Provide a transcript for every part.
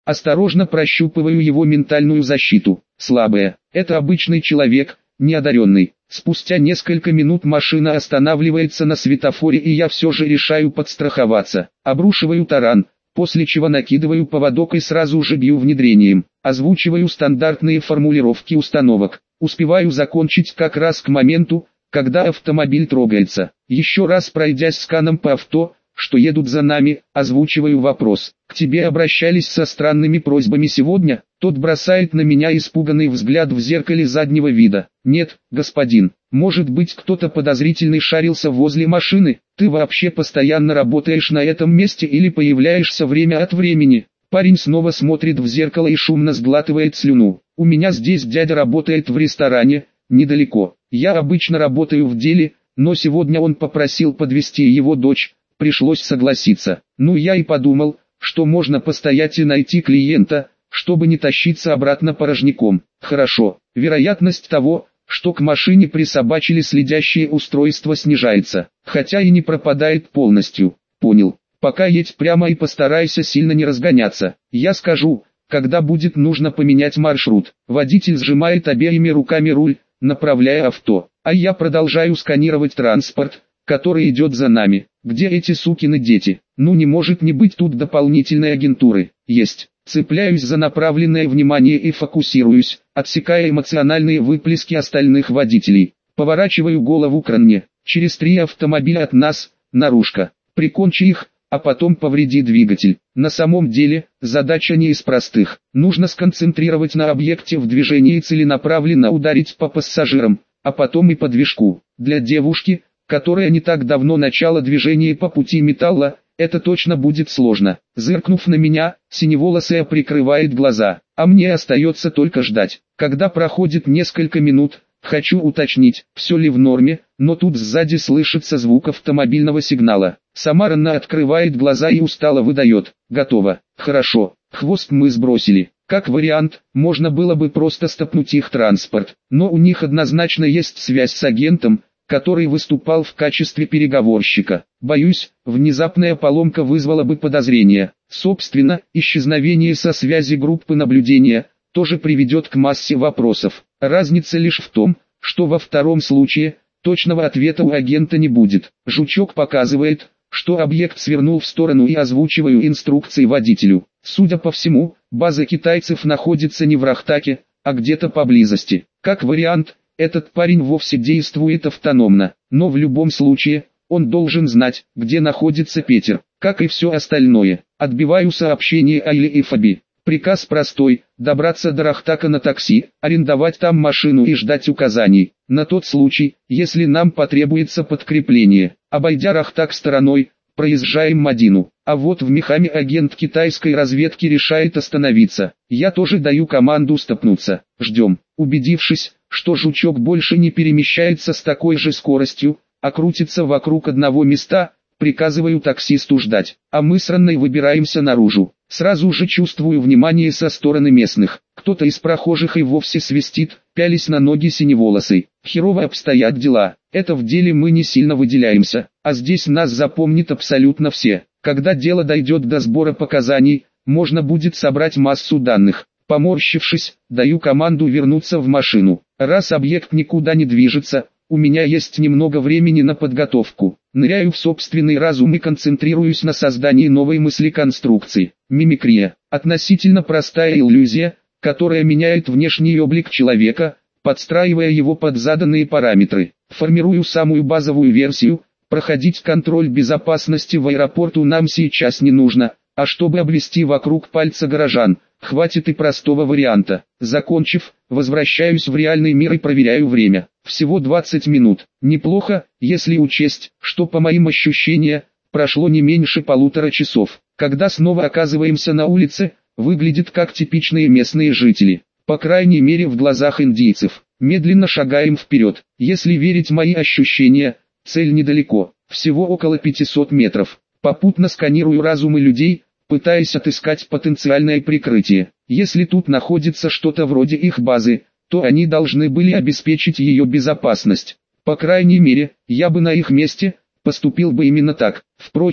Осторожно прощупываю его ментальную защиту. Слабая. Это обычный человек, неодаренный. Спустя несколько минут машина останавливается на светофоре, и я все же решаю подстраховаться. Обрушиваю таран, после чего накидываю поводок и сразу же бью внедрением. Озвучиваю стандартные формулировки установок. Успеваю закончить как раз к моменту, когда автомобиль трогается. Еще раз пройдясь сканом по авто, что едут за нами, озвучиваю вопрос. «К тебе обращались со странными просьбами сегодня?» Тот бросает на меня испуганный взгляд в зеркале заднего вида. «Нет, господин. Может быть, кто-то подозрительный шарился возле машины? Ты вообще постоянно работаешь на этом месте или появляешься время от времени?» Парень снова смотрит в зеркало и шумно сглатывает слюну. «У меня здесь дядя работает в ресторане, недалеко. Я обычно работаю в деле, но сегодня он попросил подвезти его дочь. Пришлось согласиться. Ну я и подумал, что можно постоять и найти клиента, чтобы не тащиться обратно порожняком. Хорошо, вероятность того, что к машине присобачили следящие устройства, снижается, хотя и не пропадает полностью. Понял. Пока едь прямо и постарайся сильно не разгоняться. Я скажу, когда будет нужно поменять маршрут. Водитель сжимает обеими руками руль, направляя авто, а я продолжаю сканировать транспорт, который идет за нами. Где эти сукины дети? Ну не может не быть тут дополнительной агентуры. Есть. Цепляюсь за направленное внимание и фокусируюсь, отсекая эмоциональные выплески остальных водителей. Поворачиваю голову к Ранне. Через 3 автомобиля от нас, наружка. Прикончи их, а потом повреди двигатель. На самом деле, задача не из простых. Нужно сконцентрировать на объекте в движении и целенаправленно ударить по пассажирам, а потом и по движку. Для девушки, которая не так давно начала движение по пути металла, это точно будет сложно. Зыркнув на меня, синеволосая прикрывает глаза, а мне остается только ждать. Когда проходит несколько минут, хочу уточнить, все ли в норме, но тут сзади слышится звук автомобильного сигнала. Сама Ранна открывает глаза и устало выдает: «Готово». Хорошо, хвост мы сбросили. Как вариант, можно было бы просто стопнуть их транспорт, но у них однозначно есть связь с агентом, который выступал в качестве переговорщика. Боюсь, внезапная поломка вызвала бы подозрения. Собственно, исчезновение со связи группы наблюдения тоже приведет к массе вопросов. Разница лишь в том, что во втором случае точного ответа у агента не будет. Жучок показывает, что объект свернул в сторону, и озвучиваю инструкции водителю. Судя по всему, база китайцев находится не в Рахтаке, а где-то поблизости. Как вариант, этот парень вовсе действует автономно, но в любом случае, он должен знать, где находится Петер, как и все остальное. Отбиваю сообщение Айле и Фаби. Приказ простой: добраться до Рахтака на такси, арендовать там машину и ждать указаний. На тот случай, если нам потребуется подкрепление. Обойдя Рахтак стороной, проезжаем Мадину. А вот в Мехаме агент китайской разведки решает остановиться. Я тоже даю команду стопнуться. Ждем. Убедившись, что жучок больше не перемещается с такой же скоростью, а крутится вокруг одного места, приказываю таксисту ждать, а мы с Ранной выбираемся наружу. Сразу же чувствую внимание со стороны местных. Кто-то из прохожих и вовсе свистит, пялись на ноги синеволосой. Херово обстоят дела. Это в деле мы не сильно выделяемся, а здесь нас запомнят абсолютно все. Когда дело дойдет до сбора показаний, можно будет собрать массу данных. Поморщившись, даю команду вернуться в машину. Раз объект никуда не движется, у меня есть немного времени на подготовку. Ныряю в собственный разум и концентрируюсь на создании новой мысли-конструкции. Мимикрия – относительно простая иллюзия, которая меняет внешний облик человека, подстраивая его под заданные параметры. Формирую самую базовую версию. Проходить контроль безопасности в аэропорту нам сейчас не нужно, а чтобы обвести вокруг пальца горожан, хватит и простого варианта. Закончив, возвращаюсь в реальный мир и проверяю время. Всего 20 минут. Неплохо, если учесть, что по моим ощущениям, прошло не меньше 1,5 часов. Когда снова оказываемся на улице, выглядит как типичные местные жители. По крайней мере в глазах индийцев. Медленно шагаем вперед. Если верить мои ощущения, цель недалеко. Всего около 500 метров. Попутно сканирую разумы людей, пытаясь отыскать потенциальное прикрытие. Если тут находится что-то вроде их базы, то они должны были обеспечить ее безопасность. По крайней мере, я бы на их месте поступил бы именно так. Впрочем,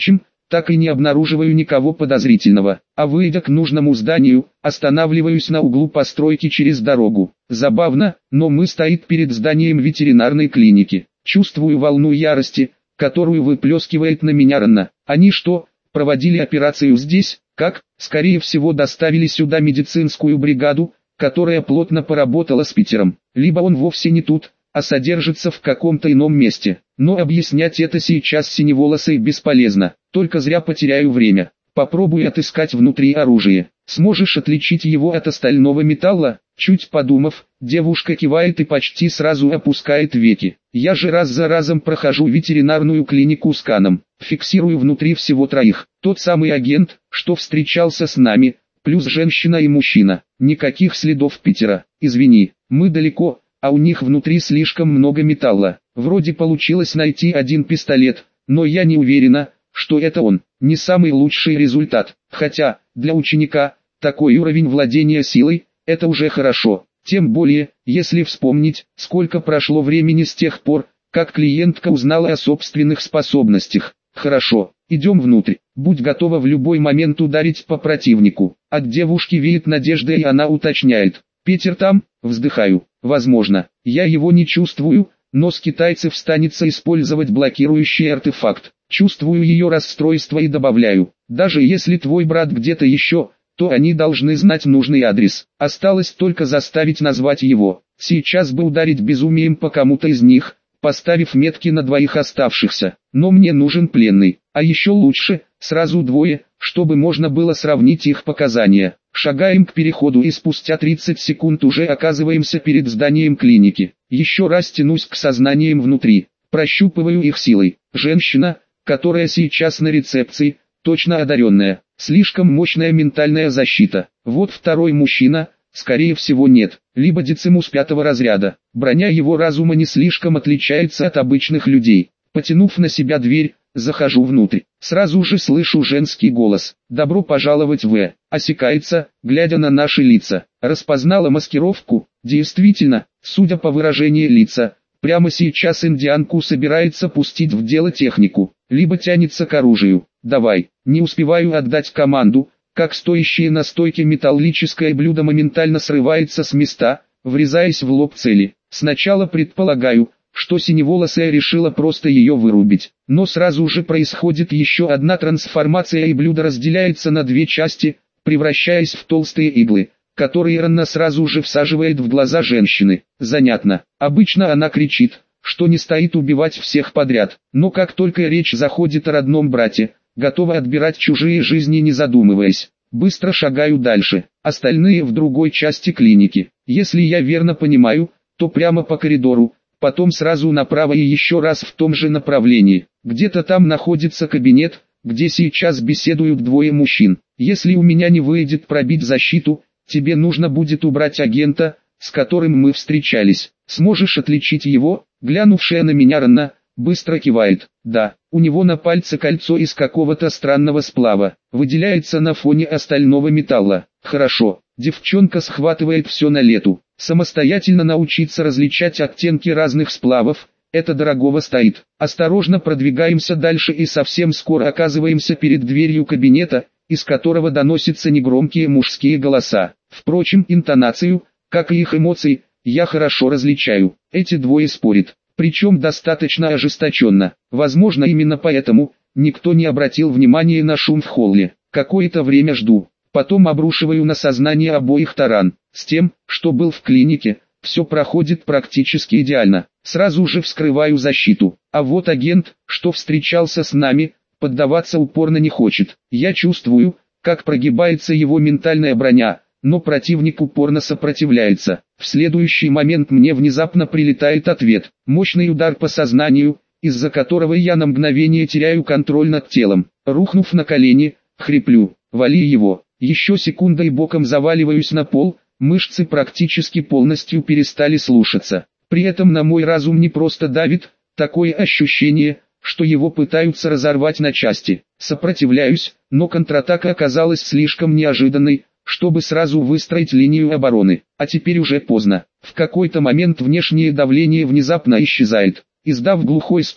так и не обнаруживаю никого подозрительного, а выйдя к нужному зданию, останавливаюсь на углу постройки через дорогу. Забавно, но мы стоим перед зданием ветеринарной клиники. Чувствую волну ярости, которую выплескивает на меня Ранна. Они что, проводили операцию здесь? Как? Скорее всего доставили сюда медицинскую бригаду, которая плотно поработала с Питером. Либо он вовсе не тут, а содержится в каком-то ином месте. Но объяснять это сейчас синеволосой бесполезно, только зря потеряю время. Попробуй отыскать внутри оружие. Сможешь отличить его от остального металла? Чуть подумав, девушка кивает и почти сразу опускает веки. Я же раз за разом прохожу ветеринарную клинику сканом, фиксирую внутри всего троих. Тот самый агент, что встречался с нами, плюс женщина и мужчина. Никаких следов Питера. Извини, мы далеко, а у них внутри слишком много металла. Вроде получилось найти один пистолет, но я не уверена, что это он. Не самый лучший результат, хотя, для ученика, такой уровень владения силой – это уже хорошо. Тем более, если вспомнить, сколько прошло времени с тех пор, как клиентка узнала о собственных способностях. Хорошо, идем внутрь. Будь готова в любой момент ударить по противнику. От девушки веет надеждой, и она уточняет. Питер там? Вздыхаю. Возможно, я его не чувствую, но с китайцев станется использовать блокирующий артефакт. Чувствую ее расстройство и добавляю. Даже если твой брат где-то еще, то они должны знать нужный адрес. Осталось только заставить назвать его. Сейчас бы ударить безумием по кому-то из них, поставив метки на двоих оставшихся. Но мне нужен пленный, а еще лучше, сразу двое, чтобы можно было сравнить их показания. Шагаем к переходу и спустя 30 секунд уже оказываемся перед зданием клиники. Еще раз тянусь к сознаниям внутри, прощупываю их силой. Женщина, которая сейчас на рецепции, точно одаренная. Слишком мощная ментальная защита. Вот второй мужчина, скорее всего нет, либо Децимус 5-го разряда. Броня его разума не слишком отличается от обычных людей. Потянув на себя дверь, захожу внутрь. Сразу же слышу женский голос. «Добро пожаловать в...» Осекается, глядя на наши лица. Распознала маскировку? Действительно, судя по выражению лица, прямо сейчас индианку собирается пустить в дело технику, либо тянется к оружию. «Давай». Не успеваю отдать команду, как стоящее на стойке металлическое блюдо моментально срывается с места, врезаясь в лоб цели. Сначала предполагаю, что синеволосая решила просто ее вырубить, но сразу же происходит еще одна трансформация, и блюдо разделяется на две части, превращаясь в толстые иглы, которые Ранна сразу же всаживает в глаза женщины. Занятно. Обычно она кричит, что не стоит убивать всех подряд, но как только речь заходит о родном брате, готова отбирать чужие жизни не задумываясь. Быстро шагаю дальше, остальные в другой части клиники. Если я верно понимаю, то прямо по коридору, потом сразу направо и еще раз в том же направлении. Где-то там находится кабинет, где сейчас беседуют двое мужчин. Если у меня не выйдет пробить защиту, тебе нужно будет убрать агента, с которым мы встречались. Сможешь отличить его? Глянувшая на меня Ранна быстро кивает. Да, у него на пальце кольцо из какого-то странного сплава, выделяется на фоне остального металла. Хорошо, девчонка схватывает все на лету. Самостоятельно научиться различать оттенки разных сплавов, это дорогого стоит. Осторожно продвигаемся дальше и совсем скоро оказываемся перед дверью кабинета, из которого доносятся негромкие мужские голоса. Впрочем, интонацию, как и их эмоции, я хорошо различаю. Эти двое спорят, причем достаточно ожесточенно. Возможно, именно поэтому никто не обратил внимания на шум в холле. Какое-то время жду, потом обрушиваю на сознание обоих таран. С тем, что был в клинике, все проходит практически идеально. Сразу же вскрываю защиту. А вот агент, что встречался с нами, поддаваться упорно не хочет. Я чувствую, как прогибается его ментальная броня, но противник упорно сопротивляется. В следующий момент мне внезапно прилетает ответ. Мощный удар по сознанию, из-за которого я на мгновение теряю контроль над телом. Рухнув на колени, хриплю: «Вали его!» Еще секунда и боком заваливаюсь на пол, мышцы практически полностью перестали слушаться. При этом на мой разум не просто давит, такое ощущение, что его пытаются разорвать на части. Сопротивляюсь, но контратака оказалась слишком неожиданной, чтобы сразу выстроить линию обороны. А теперь уже поздно. В какой-то момент внешнее давление внезапно исчезает. Издав глухой стон,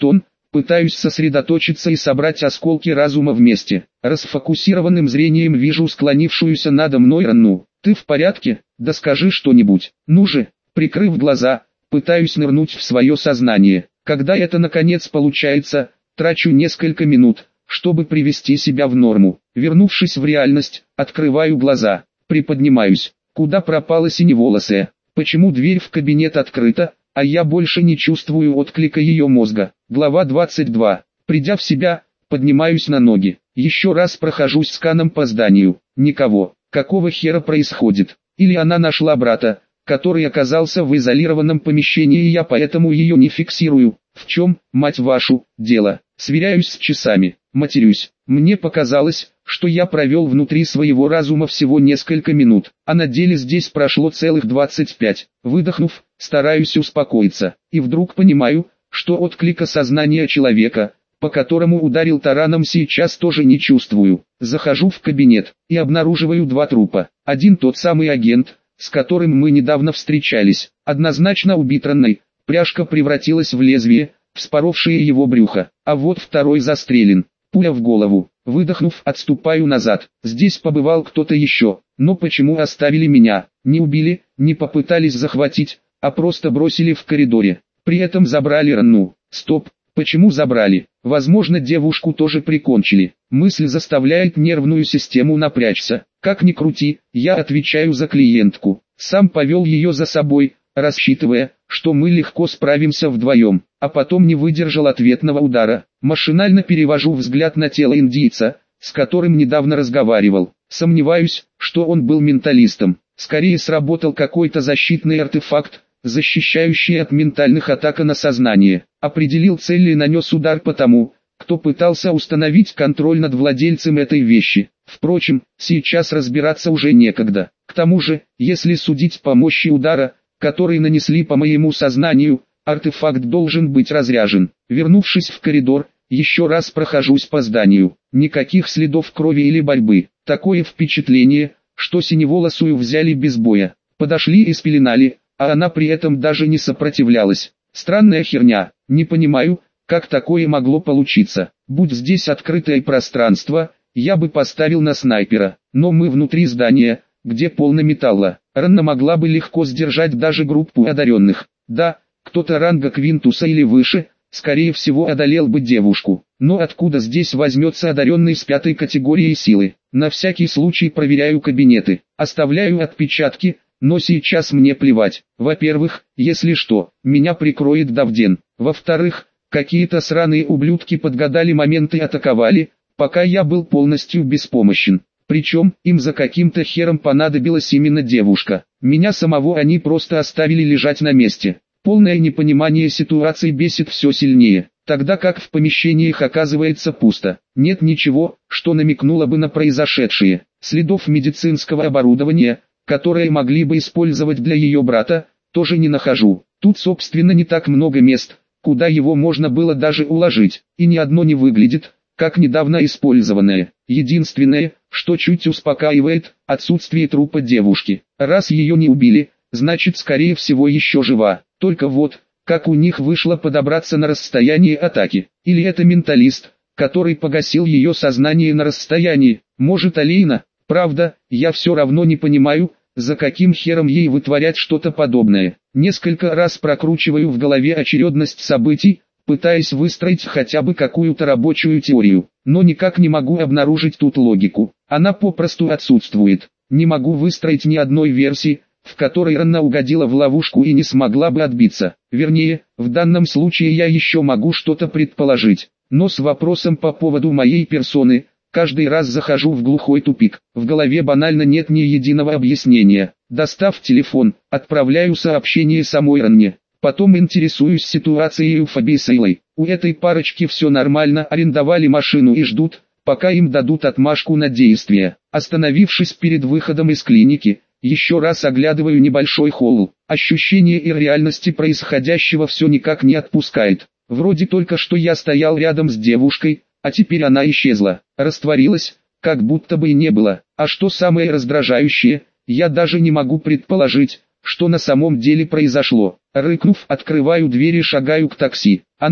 Пытаюсь сосредоточиться и собрать осколки разума вместе. Расфокусированным зрением вижу склонившуюся надо мной Ранну. «Ты в порядке? Да скажи что-нибудь. Ну же!» Прикрыв глаза, пытаюсь нырнуть в свое сознание. Когда это наконец получается, трачу несколько минут, чтобы привести себя в норму. Вернувшись в реальность, открываю глаза, приподнимаюсь. Куда пропала синеволосая? Почему дверь в кабинет открыта, а я больше не чувствую отклика ее мозга? Глава 22. Придя в себя, поднимаюсь на ноги. Еще раз прохожусь сканом по зданию. Никого. Какого хера происходит? Или она нашла брата, который оказался в изолированном помещении, и я поэтому ее не фиксирую? В чем, мать вашу, дело? Сверяюсь с часами. Матерюсь. Мне показалось, что я провел внутри своего разума всего несколько минут, а на деле здесь прошло целых 25. Выдохнув, стараюсь успокоиться, и вдруг понимаю, что отклика сознания человека, по которому ударил тараном, сейчас тоже не чувствую. Захожу в кабинет и обнаруживаю два трупа. Один тот самый агент, с которым мы недавно встречались, однозначно убит Ранной, пряжка превратилась в лезвие, вспоровшее его брюхо, а вот второй застрелен, пуля в голову. Выдохнув, отступаю назад. Здесь побывал кто-то еще, но почему оставили меня? Не убили, не попытались захватить, а просто бросили в коридоре. При этом забрали Ранну. Стоп, почему забрали? Возможно, девушку тоже прикончили. Мысль заставляет нервную систему напрячься. Как ни крути, я отвечаю за клиентку. Сам повел ее за собой, рассчитывая, что мы легко справимся вдвоем, а потом не выдержал ответного удара. Машинально перевожу взгляд на тело индийца, с которым недавно разговаривал. Сомневаюсь, что он был менталистом. Скорее сработал какой-то защитный артефакт, защищающий от ментальных атак на сознание. Определил цель и нанес удар по тому, кто пытался установить контроль над владельцем этой вещи. Впрочем, сейчас разбираться уже некогда. К тому же, если судить по мощи удара, который нанесли по моему сознанию, артефакт должен быть разряжен. Вернувшись в коридор, еще раз прохожусь по зданию. Никаких следов крови или борьбы. Такое впечатление, что синеволосую взяли без боя. Подошли и спеленали, а она при этом даже не сопротивлялась. Странная херня. Не понимаю, как такое могло получиться. Будь здесь открытое пространство, я бы поставил на снайпера. Но мы внутри здания, где полно металла. Ранна могла бы легко сдержать даже группу одаренных. Да, кто-то ранга Квинтуса или выше, скорее всего одолел бы девушку. Но откуда здесь возьмется одаренный с 5-й категорией силы? На всякий случай проверяю кабинеты, оставляю отпечатки, но сейчас мне плевать. Во-первых, если что, меня прикроет Давден. Во-вторых, какие-то сраные ублюдки подгадали момент и атаковали, пока я был полностью беспомощен. Причем, им за каким-то хером понадобилась именно девушка. Меня самого они просто оставили лежать на месте. Полное непонимание ситуации бесит все сильнее, тогда как в помещениях оказывается пусто. Нет ничего, что намекнуло бы на произошедшее. Следов медицинского оборудования, которое могли бы использовать для ее брата, тоже не нахожу. Тут собственно не так много мест, куда его можно было даже уложить, и ни одно не выглядит, как недавно использованное. Единственное, что чуть успокаивает, отсутствие трупа девушки. Раз ее не убили, значит скорее всего еще жива. Только вот, как у них вышло подобраться на расстоянии атаки? Или это менталист, который погасил ее сознание на расстоянии? Может, Алейна? Правда, я все равно не понимаю, за каким хером ей вытворять что-то подобное. Несколько раз прокручиваю в голове очередность событий, пытаясь выстроить хотя бы какую-то рабочую теорию, но никак не могу обнаружить тут логику. Она попросту отсутствует. Не могу выстроить ни одной версии, в которой Ранна угодила в ловушку и не смогла бы отбиться. Вернее, в данном случае я еще могу что-то предположить, но с вопросом по поводу моей персоны, каждый раз захожу в глухой тупик. В голове банально нет ни единого объяснения. Достав телефон, отправляю сообщение самой Ранне. Потом интересуюсь ситуацией у Фаби с Эйлой. У этой парочки все нормально, арендовали машину и ждут, пока им дадут отмашку на действие. Остановившись перед выходом из клиники, еще раз оглядываю небольшой холл. Ощущение ирреальности происходящего все никак не отпускает. Вроде только что я стоял рядом с девушкой, а теперь она исчезла, растворилась, как будто бы и не было. А что самое раздражающее, я даже не могу предположить, что на самом деле произошло. Рыкнув, открываю дверь и шагаю к такси. Оно,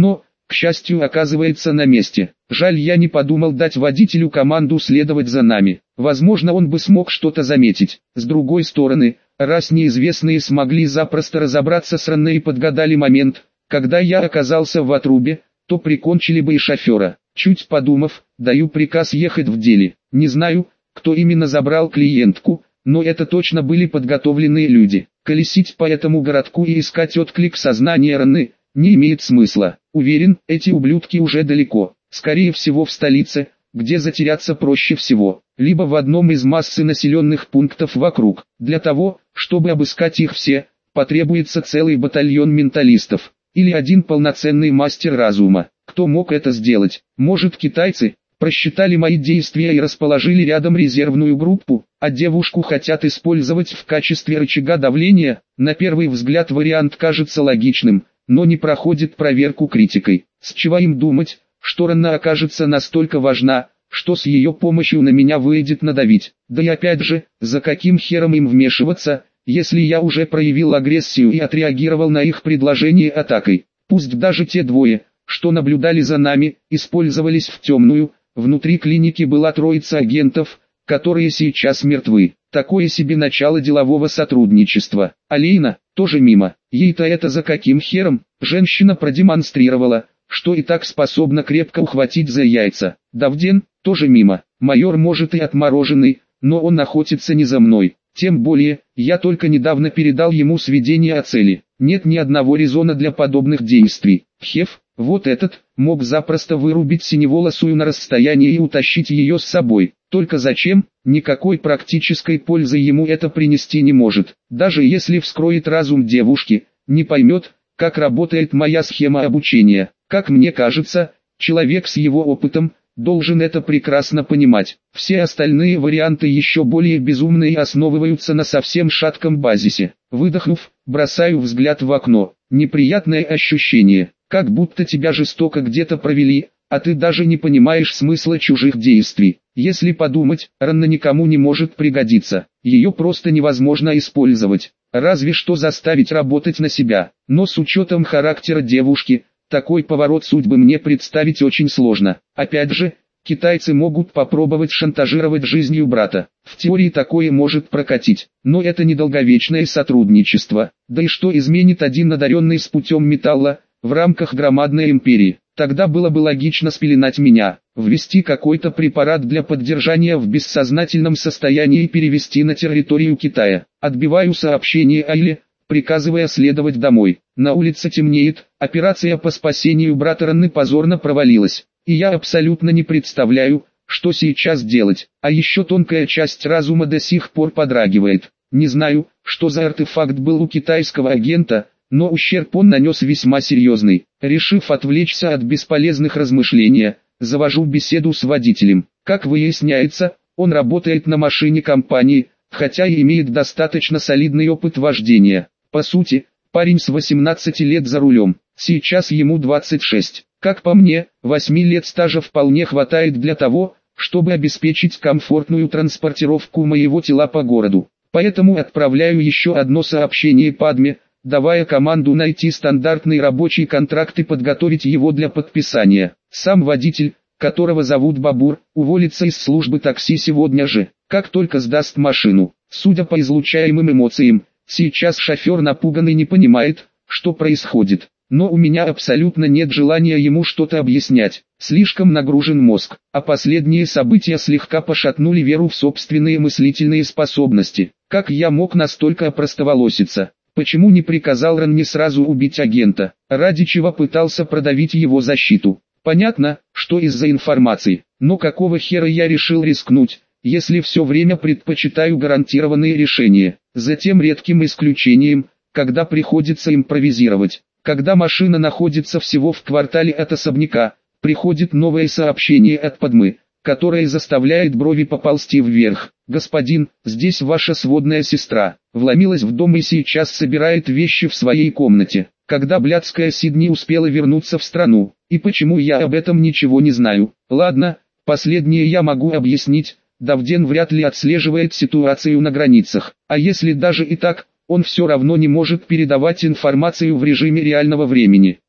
к счастью, оказывается на месте. Жаль, я не подумал дать водителю команду следовать за нами. Возможно, он бы смог что-то заметить. С другой стороны, раз неизвестные смогли запросто разобраться с Ранне и подгадали момент, когда я оказался в отрубе, то прикончили бы и шофера. Чуть подумав, даю приказ ехать в деле. Не знаю, кто именно забрал клиентку, но это точно были подготовленные люди. Колесить по этому городку и искать отклик сознания Ранны не имеет смысла. Уверен, эти ублюдки уже далеко. Скорее всего в столице, где затеряться проще всего, либо в одном из массы населенных пунктов вокруг. Для того, чтобы обыскать их все, потребуется целый батальон менталистов, или один полноценный мастер разума. Кто мог это сделать? Может, китайцы просчитали мои действия и расположили рядом резервную группу, а девушку хотят использовать в качестве рычага давления? На первый взгляд вариант кажется логичным, но не проходит проверку критикой. С чего им думать, что Ранна окажется настолько важна, что с ее помощью на меня выйдет надавить? Да и опять же, за каким хером им вмешиваться, если я уже проявил агрессию и отреагировал на их предложение атакой? Пусть даже те двое, что наблюдали за нами, использовались в темную, внутри клиники была троица агентов, которые сейчас мертвы. Такое себе начало делового сотрудничества. Алейна тоже мимо. Ей-то это за каким хером? Женщина продемонстрировала, что и так способна крепко ухватить за яйца. Давден тоже мимо. Майор может и отмороженный, но он охотится не за мной. Тем более, я только недавно передал ему сведения о цели. Нет ни одного резона для подобных действий. Хеф, вот этот, мог запросто вырубить синеволосую на расстоянии и утащить ее с собой. Только зачем? Никакой практической пользы ему это принести не может. Даже если вскроет разум девушки, не поймет, как работает моя схема обучения. Как мне кажется, человек с его опытом должен это прекрасно понимать. Все остальные варианты еще более безумные и основываются на совсем шатком базисе. Выдохнув, бросаю взгляд в окно. Неприятное ощущение, как будто тебя жестоко где-то провели, а ты даже не понимаешь смысла чужих действий. Если подумать, Ранна никому не может пригодиться. Ее просто невозможно использовать, разве что заставить работать на себя. Но с учетом характера девушки, такой поворот судьбы мне представить очень сложно. Опять же, китайцы могут попробовать шантажировать жизнью брата. В теории такое может прокатить, но это недолговечное сотрудничество. Да и что изменит один одаренный с путем металла, в рамках громадной империи? Тогда было бы логично спеленать меня, ввести какой-то препарат для поддержания в бессознательном состоянии и перевести на территорию Китая. Отбиваю сообщение Айле, приказывая следовать домой. На улице темнеет, операция по спасению брата Ранны позорно провалилась, и я абсолютно не представляю, что сейчас делать. А еще тонкая часть разума до сих пор подрагивает. Не знаю, что за артефакт был у китайского агента, но ущерб он нанес весьма серьезный. Решив отвлечься от бесполезных размышлений, завожу беседу с водителем. Как выясняется, он работает на машине компании, хотя и имеет достаточно солидный опыт вождения. По сути, парень с 18 лет за рулем, сейчас ему 26. Как по мне, 8 лет стажа вполне хватает для того, чтобы обеспечить комфортную транспортировку моего тела по городу. Поэтому отправляю еще одно сообщение Падме, давая команду найти стандартный рабочий контракт и подготовить его для подписания. Сам водитель, которого зовут Бабур, уволится из службы такси сегодня же, как только сдаст машину. Судя по излучаемым эмоциям, сейчас шофер напуган и не понимает, что происходит. Но у меня абсолютно нет желания ему что-то объяснять. Слишком нагружен мозг, а последние события слегка пошатнули веру в собственные мыслительные способности. Как я мог настолько опростоволоситься? Почему не приказал Ранне сразу убить агента, ради чего пытался продавить его защиту? Понятно, что из-за информации, но какого хера я решил рискнуть, если все время предпочитаю гарантированные решения? За тем редким исключением, когда приходится импровизировать. Когда машина находится всего в квартале от особняка, приходит новое сообщение от Падмы, которое заставляет брови поползти вверх. «Господин, здесь ваша сводная сестра. Вломилась в дом и сейчас собирает вещи в своей комнате. Когда блядская Сидни успела вернуться в страну, и почему я об этом ничего не знаю? Ладно, последнее я могу объяснить. Давден вряд ли отслеживает ситуацию на границах, а если даже и так, он все равно не может передавать информацию в режиме реального времени.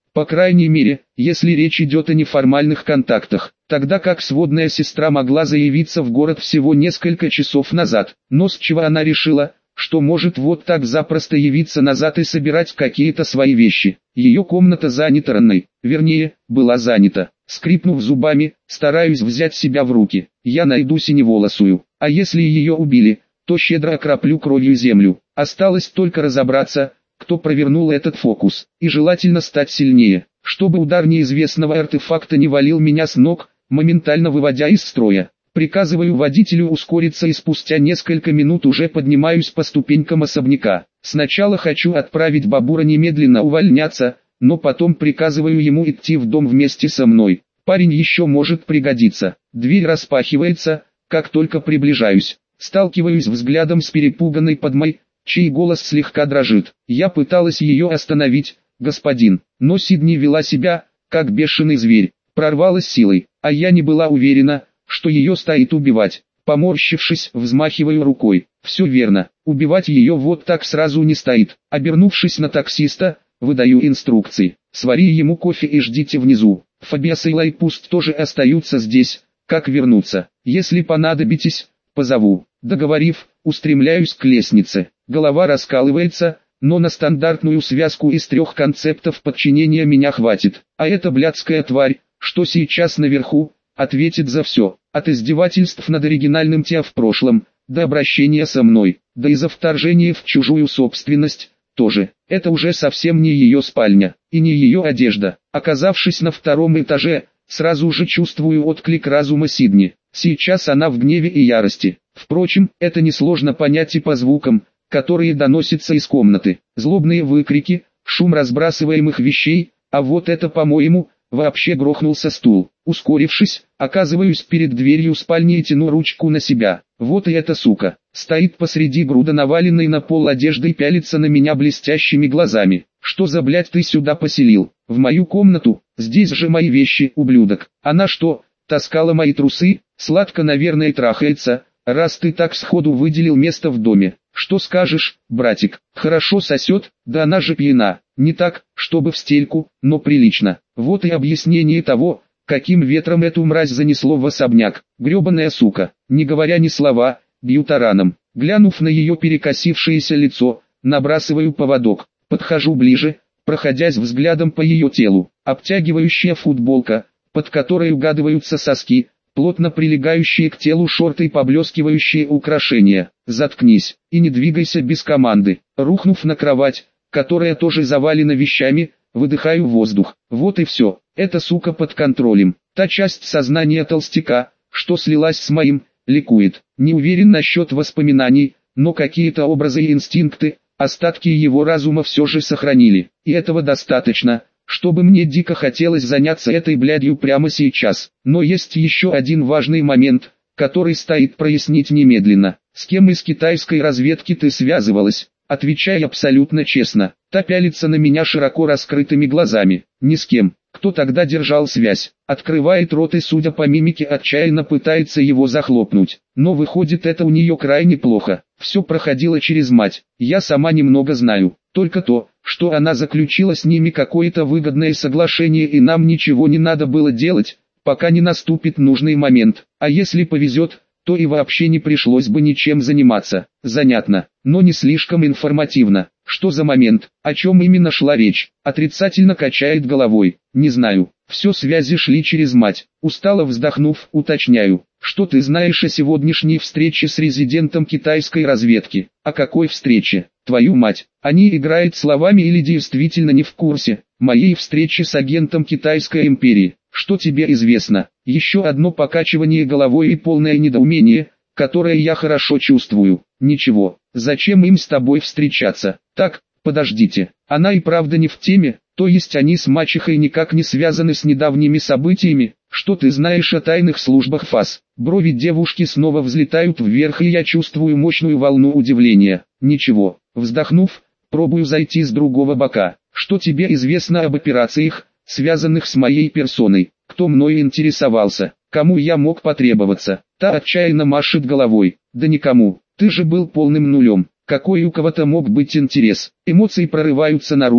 По крайней мере, если речь идет о неформальных контактах, тогда как сводная сестра могла заявиться в город всего несколько часов назад. Но с чего она решила, что может вот так запросто явиться назад и собирать какие-то свои вещи? Ее комната занята Ранной, вернее, была занята. Скрипнув зубами, стараюсь взять себя в руки. Я найду Синеволосую, а если ее убили, то щедро окроплю кровью землю. Осталось только разобраться, кто провернул этот фокус, и желательно стать сильнее, чтобы удар неизвестного артефакта не валил меня с ног, моментально выводя из строя. Приказываю водителю ускориться и спустя несколько минут уже поднимаюсь по ступенькам особняка. Сначала хочу отправить Бабура немедленно увольняться, но потом приказываю ему идти в дом вместе со мной. Парень еще может пригодиться. Дверь распахивается, как только приближаюсь. Сталкиваюсь взглядом с перепуганной Падмой, чей голос слегка дрожит. Я пыталась ее остановить, господин, но Сидни вела себя, как бешеный зверь, прорвалась силой, а я не была уверена, что ее стоит убивать. Поморщившись, взмахиваю рукой. Все верно, убивать ее вот так сразу не стоит. Обернувшись на таксиста, выдаю инструкции. Свари ему кофе и ждите внизу. Фабиас и Лай пусть тоже остаются здесь, как вернуться. Если понадобитесь, позову. Договорив, устремляюсь к лестнице. Голова раскалывается, но на стандартную связку из 3 концептов подчинения меня хватит. А эта блядская тварь, что сейчас наверху, ответит за все. От издевательств над оригинальным Теа в прошлом, до обращения со мной, да и за вторжение в чужую собственность, тоже. Это уже совсем не ее спальня, и не ее одежда. Оказавшись на 2-м этаже, сразу же чувствую отклик разума Сидни. Сейчас она в гневе и ярости. Впрочем, это несложно понять и по звукам, которые доносятся из комнаты. Злобные выкрики, шум разбрасываемых вещей, а вот это, по-моему, вообще грохнулся стул. Ускорившись, оказываюсь перед дверью спальни и тяну ручку на себя. Вот и эта сука, стоит посреди груда наваленной на пол одежды и пялится на меня блестящими глазами. Что за блядь ты сюда поселил? В мою комнату? Здесь же мои вещи, ублюдок. Она что, таскала мои трусы? Сладко, наверное, трахается, раз ты так сходу выделил место в доме. Что скажешь, братик? Хорошо сосет, да она же пьяна. Не так, чтобы в стельку, но прилично. Вот и объяснение того, каким ветром эту мразь занесло в особняк. Гребаная сука. Не говоря ни слова, бью тараном. Глянув на ее перекосившееся лицо, набрасываю поводок. Подхожу ближе, проходясь взглядом по ее телу. Обтягивающая футболка, под которой угадываются соски, плотно прилегающие к телу шорты и поблескивающие украшения. Заткнись и не двигайся без команды. Рухнув на кровать, которая тоже завалена вещами, выдыхаю воздух. Вот и все. Эта сука под контролем. Та часть сознания толстяка, что слилась с моим, ликует. Не уверен насчет воспоминаний, но какие-то образы и инстинкты, остатки его разума все же сохранили. И этого достаточно, чтобы мне дико хотелось заняться этой блядью прямо сейчас. Но есть еще один важный момент, который стоит прояснить немедленно. С кем из китайской разведки ты связывалась? Отвечай абсолютно честно. Та пялится на меня широко раскрытыми глазами. Ни с кем. Кто тогда держал связь? Открывает рот и, судя по мимике, отчаянно пытается его захлопнуть. Но выходит, это у нее крайне плохо. Все проходило через мать. Я сама немного знаю. Только то, что она заключила с ними какое-то выгодное соглашение и нам ничего не надо было делать, пока не наступит нужный момент. А если повезет, то и вообще не пришлось бы ничем заниматься. Занятно, но не слишком информативно. Что за момент? О чем именно шла речь? Отрицательно качает головой. Не знаю. Все связи шли через мать. Устало вздохнув, уточняю. Что ты знаешь о сегодняшней встрече с резидентом китайской разведки? О какой встрече? Твою мать. Они играют словами или действительно не в курсе? Моей встречи с агентом Китайской империи. Что тебе известно? Еще одно покачивание головой и полное недоумение, которое я хорошо чувствую. Ничего. Зачем им с тобой встречаться? Так, подождите. Она и правда не в теме, то есть они с мачехой никак не связаны с недавними событиями. Что ты знаешь о тайных службах ФАС? Брови девушки снова взлетают вверх, и я чувствую мощную волну удивления. Ничего. Вздохнув, пробую зайти с другого бока. Что тебе известно об операциях, связанных с моей персоной? Кто мною интересовался? Кому я мог потребоваться? Та отчаянно машет головой. Да никому. Ты же был полным нулем. Какой у кого-то мог быть интерес? Эмоции прорываются наружу,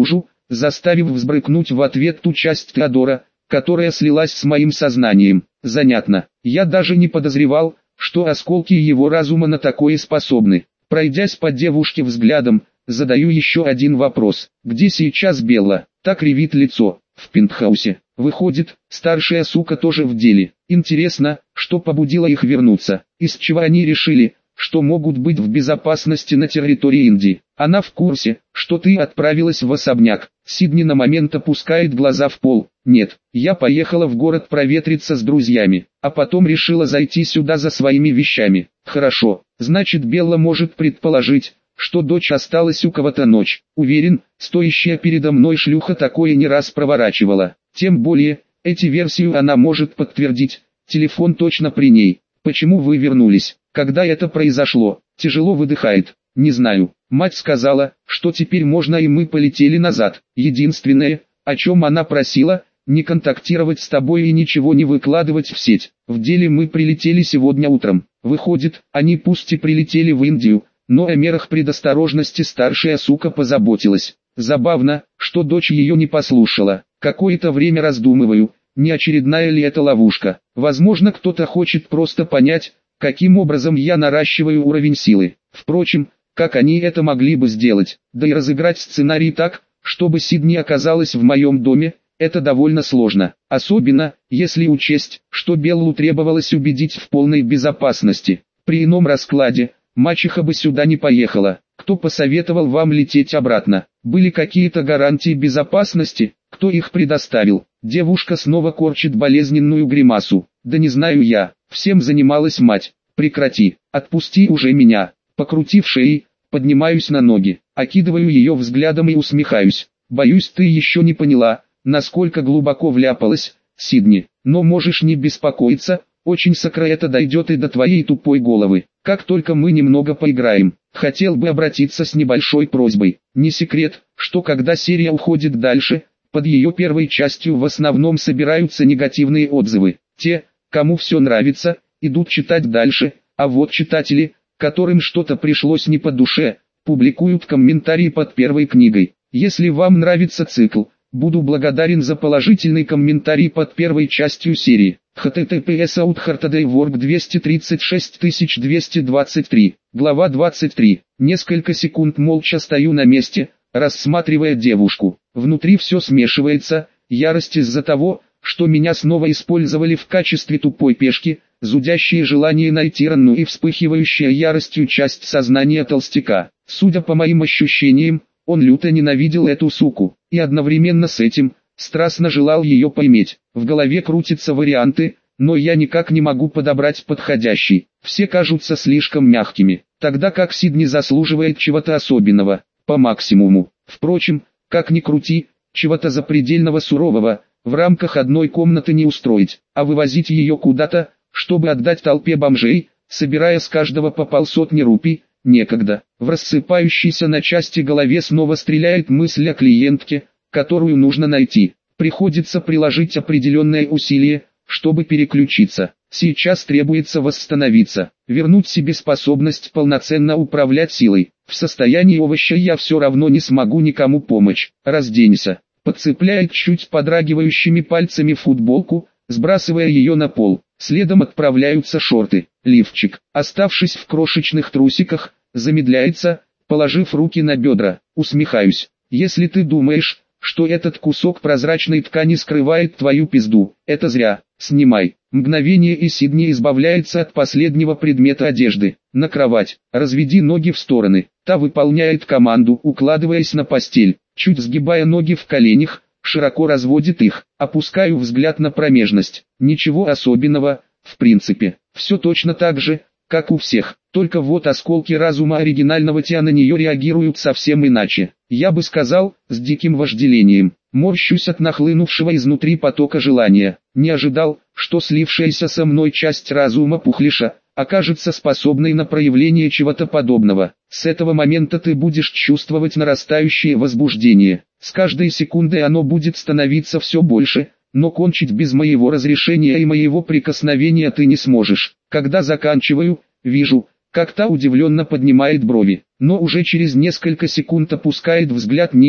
заставив взбрыкнуть в ответ ту часть Теодора, которая слилась с моим сознанием. Занятно. Я даже не подозревал, что осколки его разума на такое способны. Пройдясь по девушке взглядом, задаю еще один вопрос. Где сейчас Белла? Так ревит лицо. В пентхаусе. Выходит, старшая сука тоже в деле. Интересно, что побудило их вернуться. Из чего они решили, что могут быть в безопасности на территории Индии. Она в курсе, что ты отправилась в особняк. Сидни на момент опускает глаза в пол. Нет, я поехала в город проветриться с друзьями, а потом решила зайти сюда за своими вещами. Хорошо, значит Белла может предположить, что дочь осталась у кого-то ночь. Уверен, стоящая передо мной шлюха такое не раз проворачивала. Тем более, эти версию она может подтвердить. Телефон точно при ней. Почему вы вернулись? Когда это произошло? Тяжело выдыхает. Не знаю. Мать сказала, что теперь можно, и мы полетели назад. Единственное, о чем она просила, не контактировать с тобой и ничего не выкладывать в сеть. В деле мы прилетели сегодня утром. Выходит, они пусть и прилетели в Индию, но о мерах предосторожности старшая сука позаботилась. Забавно, что дочь ее не послушала. Какое-то время раздумываю, не очередная ли это ловушка. Возможно, кто-то хочет просто понять, каким образом я наращиваю уровень силы. Впрочем, как они это могли бы сделать? Да и разыграть сценарий так, чтобы Сидни оказалась в моем доме, это довольно сложно. Особенно, если учесть, что Беллу требовалось убедить в полной безопасности. При ином раскладе, мачеха бы сюда не поехала. Кто посоветовал вам лететь обратно? Были какие-то гарантии безопасности? Кто их предоставил? Девушка снова корчит болезненную гримасу. Да не знаю я, всем занималась мать. Прекрати, отпусти уже меня. Покрутив шеей, поднимаюсь на ноги, окидываю ее взглядом и усмехаюсь. Боюсь, ты еще не поняла, насколько глубоко вляпалась, Сидни. Но можешь не беспокоиться, очень скоро это дойдет и до твоей тупой головы. Как только мы немного поиграем, хотел бы обратиться с небольшой просьбой. Не секрет, что когда серия уходит дальше, под ее первой частью в основном собираются негативные отзывы. Те, кому все нравится, идут читать дальше, а вот читатели, которым что-то пришлось не по душе, публикуют комментарии под первой книгой. Если вам нравится цикл, буду благодарен за положительный комментарий под первой частью серии. https://outhartodaywork 236223. Глава 23. Несколько секунд молча стою на месте, рассматривая девушку. Внутри все смешивается, ярость из-за того, что меня снова использовали в качестве тупой пешки, зудящее желание найти ранну и вспыхивающая яростью часть сознания толстяка. Судя по моим ощущениям, он люто ненавидел эту суку, и одновременно с этим, страстно желал ее поиметь. В голове крутятся варианты, но я никак не могу подобрать подходящий. Все кажутся слишком мягкими, тогда как Сидни заслуживает чего-то особенного, по максимуму. Впрочем, как ни крути, чего-то запредельного сурового, в рамках одной комнаты не устроить, а вывозить ее куда-то, чтобы отдать толпе бомжей, собирая с каждого по полсотни рупий, некогда. В рассыпающейся на части голове снова стреляет мысль о клиентке, которую нужно найти. Приходится приложить определенное усилие, чтобы переключиться. Сейчас требуется восстановиться, вернуть себе способность полноценно управлять силой. В состоянии овоща я все равно не смогу никому помочь. Разденься. Подцепляет чуть подрагивающими пальцами футболку, сбрасывая ее на пол. Следом отправляются шорты. Лифчик, оставшись в крошечных трусиках, замедляется, положив руки на бедра. Усмехаюсь. Если ты думаешь, что этот кусок прозрачной ткани скрывает твою пизду, это зря. Снимай. Мгновение, и Сидни избавляется от последнего предмета одежды. На кровать. Разведи ноги в стороны. Та выполняет команду, укладываясь на постель. Чуть сгибая ноги в коленях, широко разводит их. Опускаю взгляд на промежность. Ничего особенного, в принципе. Все точно так же, как у всех. Только вот осколки разума оригинального Тиа на нее реагируют совсем иначе. Я бы сказал, с диким вожделением. Морщусь от нахлынувшего изнутри потока желания. Не ожидал, что слившаяся со мной часть разума Пухлиша окажется способной на проявление чего-то подобного. С этого момента ты будешь чувствовать нарастающее возбуждение. С каждой секундой оно будет становиться все больше, но кончить без моего разрешения и моего прикосновения ты не сможешь. Когда заканчиваю, вижу, как та удивленно поднимает брови, но уже через несколько секунд опускает взгляд ниже,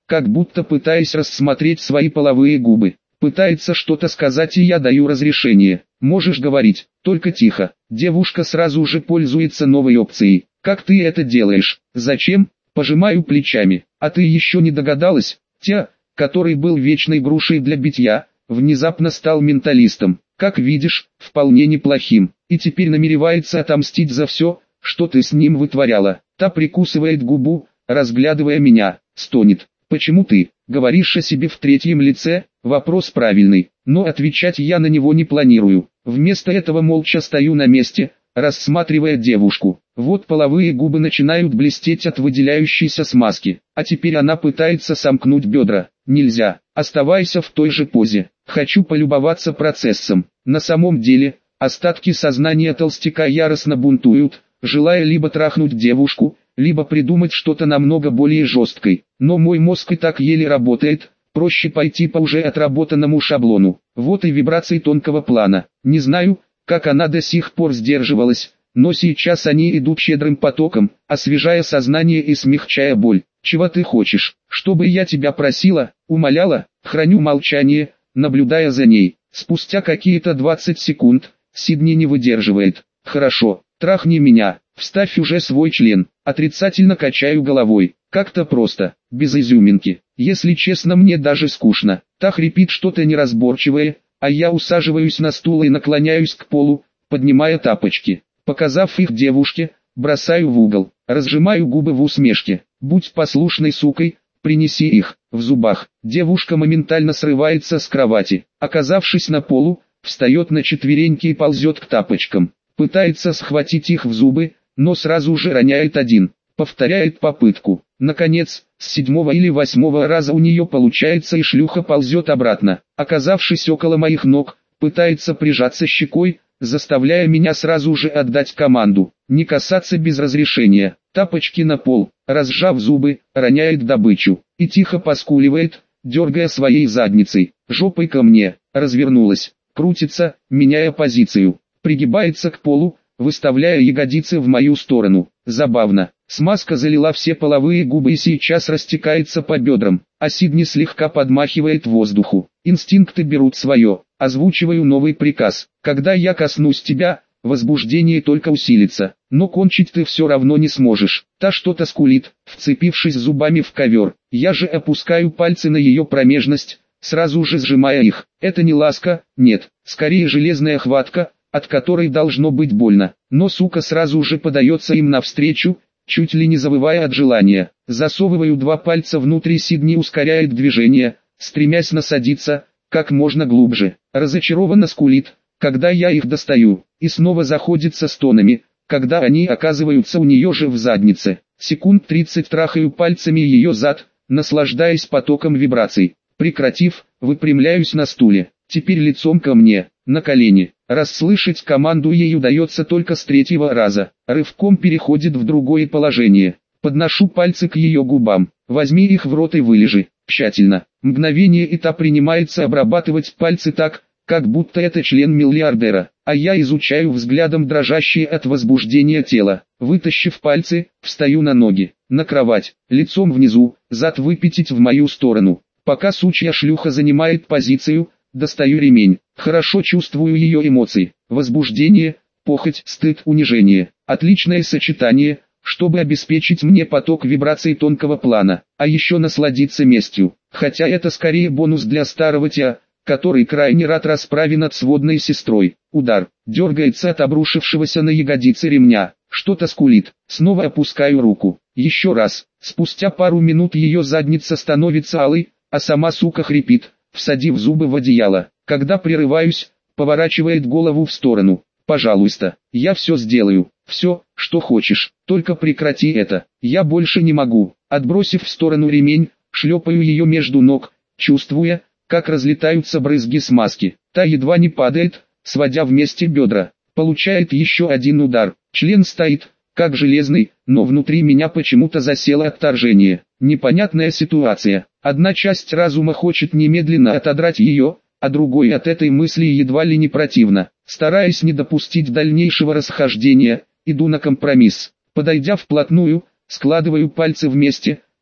как будто пытаясь рассмотреть свои половые губы. Пытается что-то сказать, и я даю разрешение. Можешь говорить, только тихо. Девушка сразу же пользуется новой опцией. Как ты это делаешь? Зачем? Пожимаю плечами. А ты еще не догадалась? Тя, который был вечной грушей для битья, внезапно стал менталистом. Как видишь, вполне неплохим. И теперь намеревается отомстить за все, что ты с ним вытворяла. Та прикусывает губу, разглядывая меня, стонет. Почему ты говоришь о себе в третьем лице? Вопрос правильный, но отвечать я на него не планирую. Вместо этого молча стою на месте, рассматривая девушку. Вот половые губы начинают блестеть от выделяющейся смазки, а теперь она пытается сомкнуть бедра. Нельзя, оставайся в той же позе. Хочу полюбоваться процессом. На самом деле, остатки сознания толстяка яростно бунтуют, желая либо трахнуть девушку, либо придумать что-то намного более жесткое. Но мой мозг и так еле работает, проще пойти по уже отработанному шаблону. Вот и вибрации тонкого плана. Не знаю, как она до сих пор сдерживалась, но сейчас они идут щедрым потоком, освежая сознание и смягчая боль. Чего ты хочешь? Чтобы я тебя просила, умоляла? Храню молчание, наблюдая за ней. Спустя какие-то 20 секунд, Сидни не выдерживает. Хорошо, трахни меня, вставь уже свой член. Отрицательно качаю головой. Как-то просто, без изюминки. Если честно, мне даже скучно. Та хрипит что-то неразборчивое, а я усаживаюсь на стул и наклоняюсь к полу, поднимая тапочки. Показав их девушке, бросаю в угол, разжимаю губы в усмешке. Будь послушной сукой, принеси их. В зубах. Девушка моментально срывается с кровати. Оказавшись на полу, встает на четвереньки и ползет к тапочкам. Пытается схватить их в зубы, но сразу же роняет один. Повторяет попытку. Наконец, с 7-го или 8-го раза у нее получается, и шлюха ползет обратно. Оказавшись около моих ног, пытается прижаться щекой, заставляя меня сразу же отдать команду. Не касаться без разрешения. Тапочки на пол, разжав зубы, роняет добычу. И тихо поскуливает, дергая своей задницей. Жопой ко мне, развернулась. Крутится, меняя позицию. Пригибается к полу, выставляя ягодицы в мою сторону. Забавно. Смазка залила все половые губы и сейчас растекается по бедрам, а Сидни слегка подмахивает воздуху. Инстинкты берут свое. Озвучиваю новый приказ. Когда я коснусь тебя, возбуждение только усилится, но кончить ты все равно не сможешь. Та что-то скулит, вцепившись зубами в ковер. Я же опускаю пальцы на ее промежность, сразу же сжимая их. Это не ласка, нет, скорее железная хватка, от которой должно быть больно. Но сука сразу же подается им навстречу, чуть ли не завывая от желания. Засовываю 2 пальца внутрь, Сидни ускоряет движение, стремясь насадиться как можно глубже. Разочарованно скулит, когда я их достаю, и снова заходится стонами, когда они оказываются у нее же в заднице. Секунд 30 трахаю пальцами ее зад, наслаждаясь потоком вибраций. Прекратив, выпрямляюсь на стуле, теперь лицом ко мне, на колени. Расслышать команду ей удается только с 3-го раза. Рывком переходит в другое положение. Подношу пальцы к ее губам. Возьми их в рот и вылежи. Тщательно. Мгновение, и та принимается обрабатывать пальцы так, как будто это член миллиардера. А я изучаю взглядом дрожащее от возбуждения тело. Вытащив пальцы, встаю на ноги. На кровать. Лицом внизу, зад выпятить в мою сторону. Пока сучья шлюха занимает позицию, достаю ремень. Хорошо чувствую ее эмоции. Возбуждение, похоть, стыд, унижение. Отличное сочетание, чтобы обеспечить мне поток вибраций тонкого плана. А еще насладиться местью. Хотя это скорее бонус для старого Тя, который крайне рад расправе над сводной сестрой. Удар. Дергается от обрушившегося на ягодицы ремня. Что-то скулит. Снова опускаю руку. Еще раз. Спустя пару минут ее задница становится алой, а сама сука хрипит, всадив зубы в одеяло. Когда прерываюсь, поворачивает голову в сторону. Пожалуйста, я все сделаю, все, что хочешь, только прекрати это. Я больше не могу. Отбросив в сторону ремень, шлепаю ее между ног, чувствуя, как разлетаются брызги смазки. Та едва не падает, сводя вместе бедра. Получает еще один удар. Член стоит, как железный, но внутри меня почему-то засело отторжение. Непонятная ситуация. Одна часть разума хочет немедленно отодрать ее, а другой от этой мысли едва ли не противно. Стараясь не допустить дальнейшего расхождения, иду на компромисс. Подойдя вплотную, складываю пальцы вместе,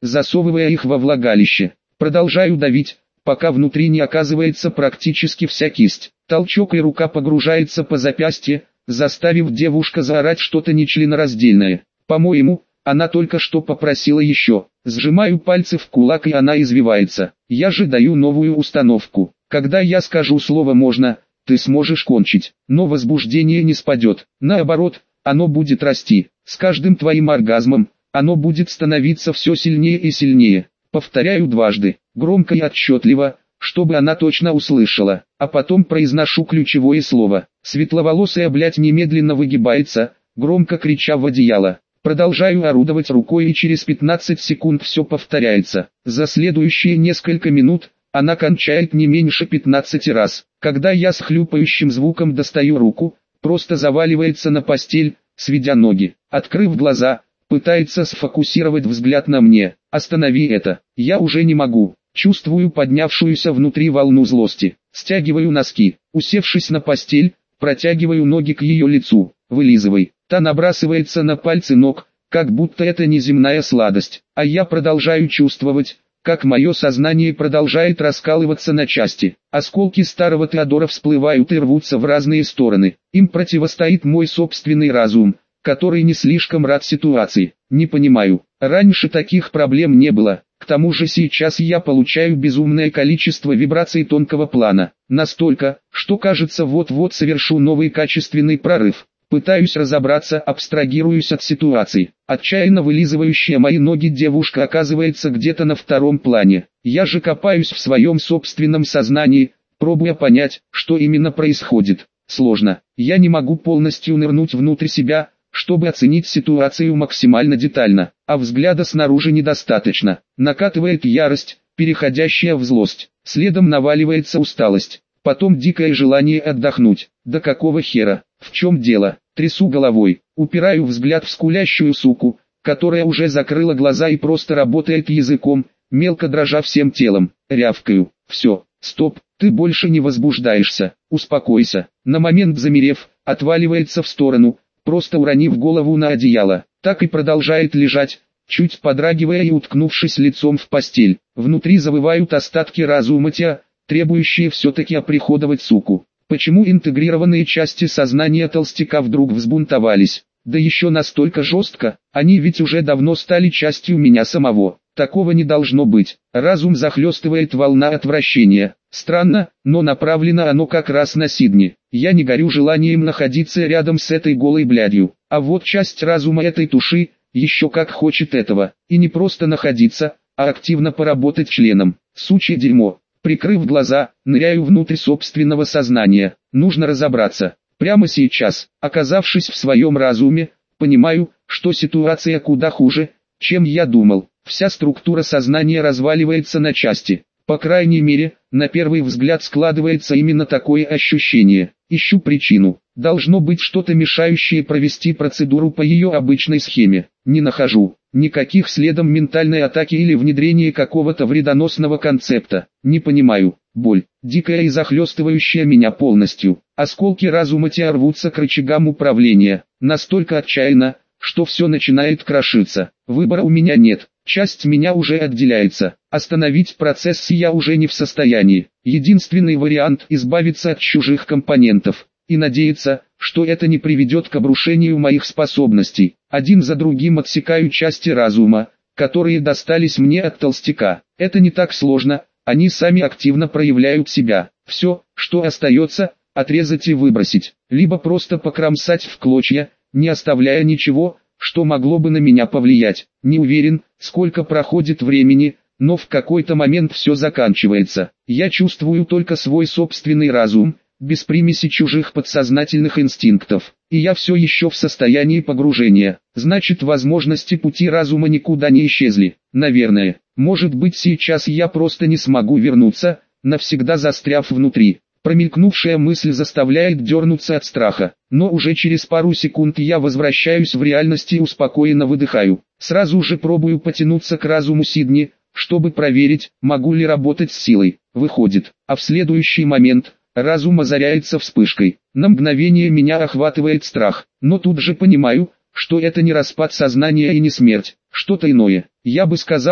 засовывая их во влагалище. Продолжаю давить, пока внутри не оказывается практически вся кисть. Толчок и рука погружается по запястье, заставив девушка заорать что-то нечленораздельное. По-моему, она только что попросила еще. Сжимаю пальцы в кулак, и она извивается. Я же даю новую установку. Когда я скажу слово «можно», ты сможешь кончить. Но возбуждение не спадет. Наоборот, оно будет расти. С каждым твоим оргазмом, оно будет становиться все сильнее и сильнее. Повторяю дважды, громко и отчетливо, чтобы она точно услышала. А потом произношу ключевое слово. Светловолосая блядь немедленно выгибается, громко крича в одеяло. Продолжаю орудовать рукой, и через 15 секунд все повторяется. За следующие несколько минут она кончает не меньше 15 раз. Когда я с хлюпающим звуком достаю руку, просто заваливается на постель, сведя ноги. Открыв глаза, пытается сфокусировать взгляд на мне. Останови это. Я уже не могу. Чувствую поднявшуюся внутри волну злости. Стягиваю носки. Усевшись на постель, протягиваю ноги к ее лицу. Вылизывай. Та набрасывается на пальцы ног, как будто это неземная сладость. А я продолжаю чувствовать, как мое сознание продолжает раскалываться на части. Осколки старого Теодора всплывают и рвутся в разные стороны. Им противостоит мой собственный разум, который не слишком рад ситуации. Не понимаю, раньше таких проблем не было. К тому же сейчас я получаю безумное количество вибраций тонкого плана. Настолько, что кажется, вот-вот совершу новый качественный прорыв. Пытаюсь разобраться, абстрагируюсь от ситуации. Отчаянно вылизывающая мои ноги девушка оказывается где-то на втором плане. Я же копаюсь в своем собственном сознании, пробуя понять, что именно происходит. Сложно. Я не могу полностью нырнуть внутрь себя, чтобы оценить ситуацию максимально детально, а взгляда снаружи недостаточно. Накатывает ярость, переходящая в злость. Следом наваливается усталость. Потом дикое желание отдохнуть. Да какого хера? В чем дело? Трясу головой, упираю взгляд в скулящую суку, которая уже закрыла глаза и просто работает языком, мелко дрожа всем телом. Рявкаю. Все, стоп, ты больше не возбуждаешься, успокойся. На момент замерев, отваливается в сторону, просто уронив голову на одеяло. Так и продолжает лежать, чуть подрагивая и уткнувшись лицом в постель. Внутри завывают остатки разума, требующие все-таки оприходовать суку. Почему интегрированные части сознания толстяка вдруг взбунтовались? Да еще настолько жестко, они ведь уже давно стали частью меня самого. Такого не должно быть. Разум захлестывает волна отвращения. Странно, но направлено оно как раз на Сидни. Я не горю желанием находиться рядом с этой голой блядью. А вот часть разума этой туши, еще как хочет этого. И не просто находиться, а активно поработать членом. Сучье дерьмо. Прикрыв глаза, ныряю внутрь собственного сознания. Нужно разобраться. Прямо сейчас, оказавшись в своем разуме, понимаю, что ситуация куда хуже, чем я думал. Вся структура сознания разваливается на части. По крайней мере, на первый взгляд складывается именно такое ощущение. Ищу причину. Должно быть что-то мешающее провести процедуру по ее обычной схеме. Не нахожу. Никаких следов ментальной атаки или внедрения какого-то вредоносного концепта. Не понимаю. Боль, дикая и захлестывающая меня полностью. Осколки разума рвутся к рычагам управления. Настолько отчаянно, что все начинает крошиться. Выбора у меня нет. Часть меня уже отделяется. Остановить процесс я уже не в состоянии. Единственный вариант — избавиться от чужих компонентов. И надеяться, что это не приведет к обрушению моих способностей. Один за другим отсекаю части разума, которые достались мне от толстяка. Это не так сложно, они сами активно проявляют себя. Все, что остается, отрезать и выбросить, либо просто покромсать в клочья, не оставляя ничего, что могло бы на меня повлиять. Не уверен, сколько проходит времени, но в какой-то момент все заканчивается. Я чувствую только свой собственный разум, без примеси чужих подсознательных инстинктов. И я все еще в состоянии погружения. Значит, возможности пути разума никуда не исчезли. Наверное, может быть, сейчас я просто не смогу вернуться, навсегда застряв внутри. Промелькнувшая мысль заставляет дернуться от страха. Но уже через пару секунд я возвращаюсь в реальность и успокоенно выдыхаю. Сразу же пробую потянуться к разуму Сидни, чтобы проверить, могу ли работать с силой. Выходит, а в следующий момент разум озаряется вспышкой. На мгновение меня охватывает страх, но тут же понимаю, что это не распад сознания и не смерть, что-то иное. Я бы сказал,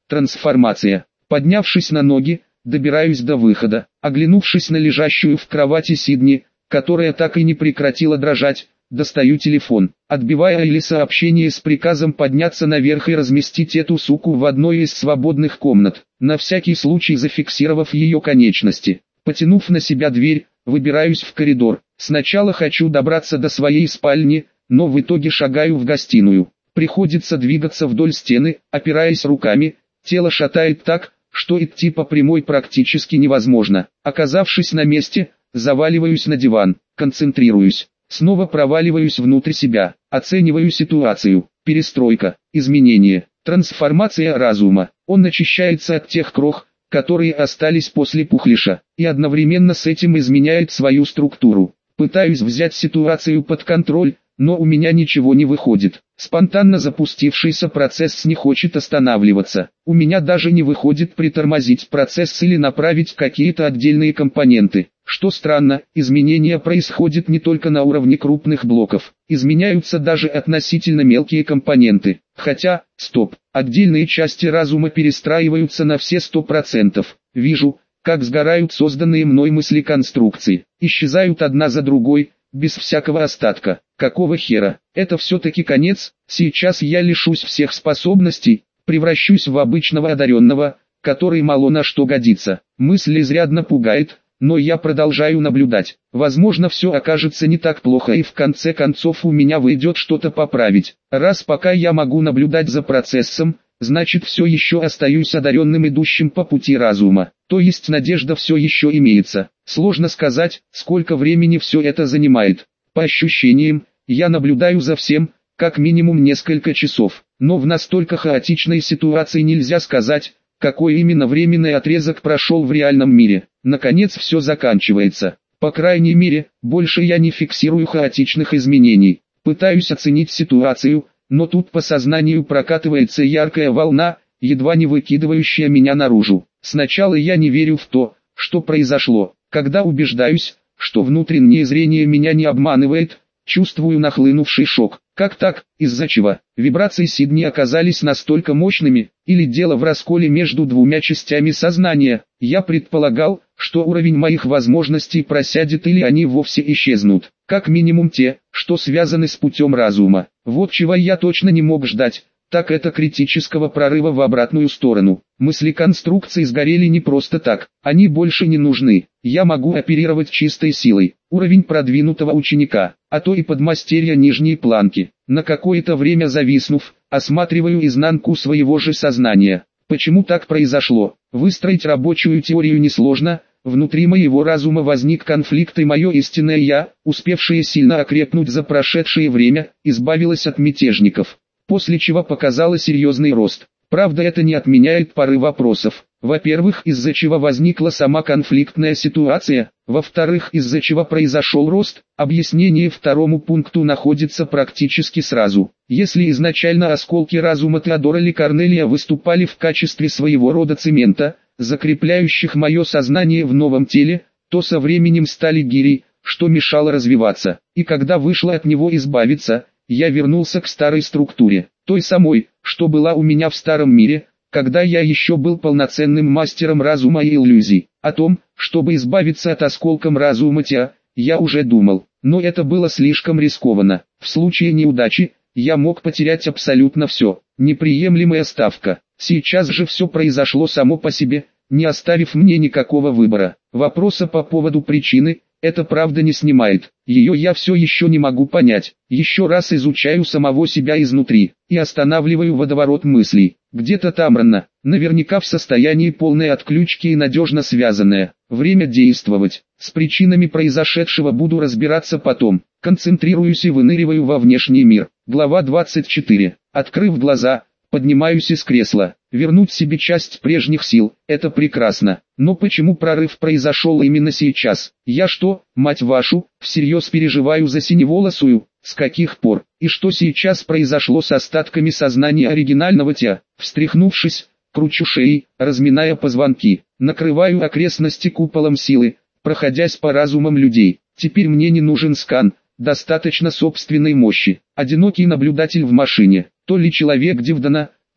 Трансформация. Поднявшись на ноги, добираюсь до выхода. Оглянувшись на лежащую в кровати Сидни, которая так и не прекратила дрожать, достаю телефон, отбивая Элли сообщение с приказом подняться наверх и разместить эту суку в одной из свободных комнат, на всякий случай зафиксировав ее конечности. Потянув на себя дверь, выбираюсь в коридор. Сначала хочу добраться до своей спальни, но в итоге шагаю в гостиную. Приходится двигаться вдоль стены, опираясь руками, тело шатает так, что идти по прямой практически невозможно. Оказавшись на месте, заваливаюсь на диван, концентрируюсь. Снова проваливаюсь внутрь себя, оцениваю ситуацию. Перестройка, изменение, трансформация разума. Он очищается от тех крох, которые остались после пухлиша, и одновременно с этим изменяет свою структуру. Пытаюсь взять ситуацию под контроль, но у меня ничего не выходит. Спонтанно запустившийся процесс не хочет останавливаться. У меня даже не выходит притормозить процесс или направить какие-то отдельные компоненты. Что странно, изменения происходят не только на уровне крупных блоков, изменяются даже относительно мелкие компоненты. Хотя, стоп, отдельные части разума перестраиваются на все 100%. Вижу, как сгорают созданные мной мысли-конструкции, исчезают одна за другой, без всякого остатка. Какого хера? Это все-таки конец? Сейчас я лишусь всех способностей, превращусь в обычного одаренного, который мало на что годится. Мысль изрядно пугает, но я продолжаю наблюдать. Возможно, все окажется не так плохо и в конце концов у меня выйдет что-то поправить. Раз пока я могу наблюдать за процессом, значит все еще остаюсь одаренным, идущим по пути разума. То есть надежда все еще имеется. Сложно сказать, сколько времени все это занимает. По ощущениям, я наблюдаю за всем, как минимум несколько часов. Но в настолько хаотичной ситуации нельзя сказать, какой именно временный отрезок прошел в реальном мире. Наконец все заканчивается. По крайней мере, больше я не фиксирую хаотичных изменений. Пытаюсь оценить ситуацию, но тут по сознанию прокатывается яркая волна, едва не выкидывающая меня наружу. Сначала я не верю в то, что произошло. Когда убеждаюсь, что внутреннее зрение меня не обманывает, чувствую нахлынувший шок. Как так, из-за чего? Вибрации Сидни оказались настолько мощными, или дело в расколе между двумя частями сознания? Я предполагал, что уровень моих возможностей просядет или они вовсе исчезнут. Как минимум те, что связаны с путем разума. Вот чего я точно не мог ждать, так это критического прорыва в обратную сторону. Мысли конструкции сгорели не просто так, они больше не нужны. Я могу оперировать чистой силой, уровень продвинутого ученика, а то и подмастерья нижней планки. На какое-то время зависнув, осматриваю изнанку своего же сознания. Почему так произошло? Выстроить рабочую теорию несложно. Внутри моего разума возник конфликт, и мое истинное «я», успевшее сильно окрепнуть за прошедшее время, избавилось от мятежников. После чего показало серьезный рост. Правда, это не отменяет пары вопросов. Во-первых, из-за чего возникла сама конфликтная ситуация, во-вторых, из-за чего произошел рост. Объяснение второму пункту находится практически сразу. Если изначально осколки разума Теодора Ли Корнелия выступали в качестве своего рода цемента, закрепляющих мое сознание в новом теле, то со временем стали гирей, что мешало развиваться. И когда вышло от него избавиться, я вернулся к старой структуре, той самой, что была у меня в старом мире, когда я еще был полноценным мастером разума и иллюзий. О том, чтобы избавиться от осколком разума Тя, я уже думал, но это было слишком рискованно. В случае неудачи, я мог потерять абсолютно все. Неприемлемая ставка. Сейчас же все произошло само по себе, не оставив мне никакого выбора. Вопроса по поводу причины, это правда не снимает. Ее я все еще не могу понять. Еще раз изучаю самого себя изнутри, и останавливаю водоворот мыслей. Где-то там рано, наверняка в состоянии полной отключки и надежно связанное. Время действовать. С причинами произошедшего буду разбираться потом. Концентрируюсь и выныриваю во внешний мир. Глава 24. Открыв глаза, поднимаюсь из кресла. Вернуть себе часть прежних сил – это прекрасно. Но почему прорыв произошел именно сейчас? Я что, мать вашу, всерьез переживаю за синеволосую? С каких пор? И что сейчас произошло с остатками сознания оригинального Тя? Встряхнувшись, кручу шеей, разминая позвонки. Накрываю окрестности куполом силы, проходясь по разумам людей. Теперь мне не нужен скан, достаточно собственной мощи. Одинокий наблюдатель в машине. То ли человек Дивдана,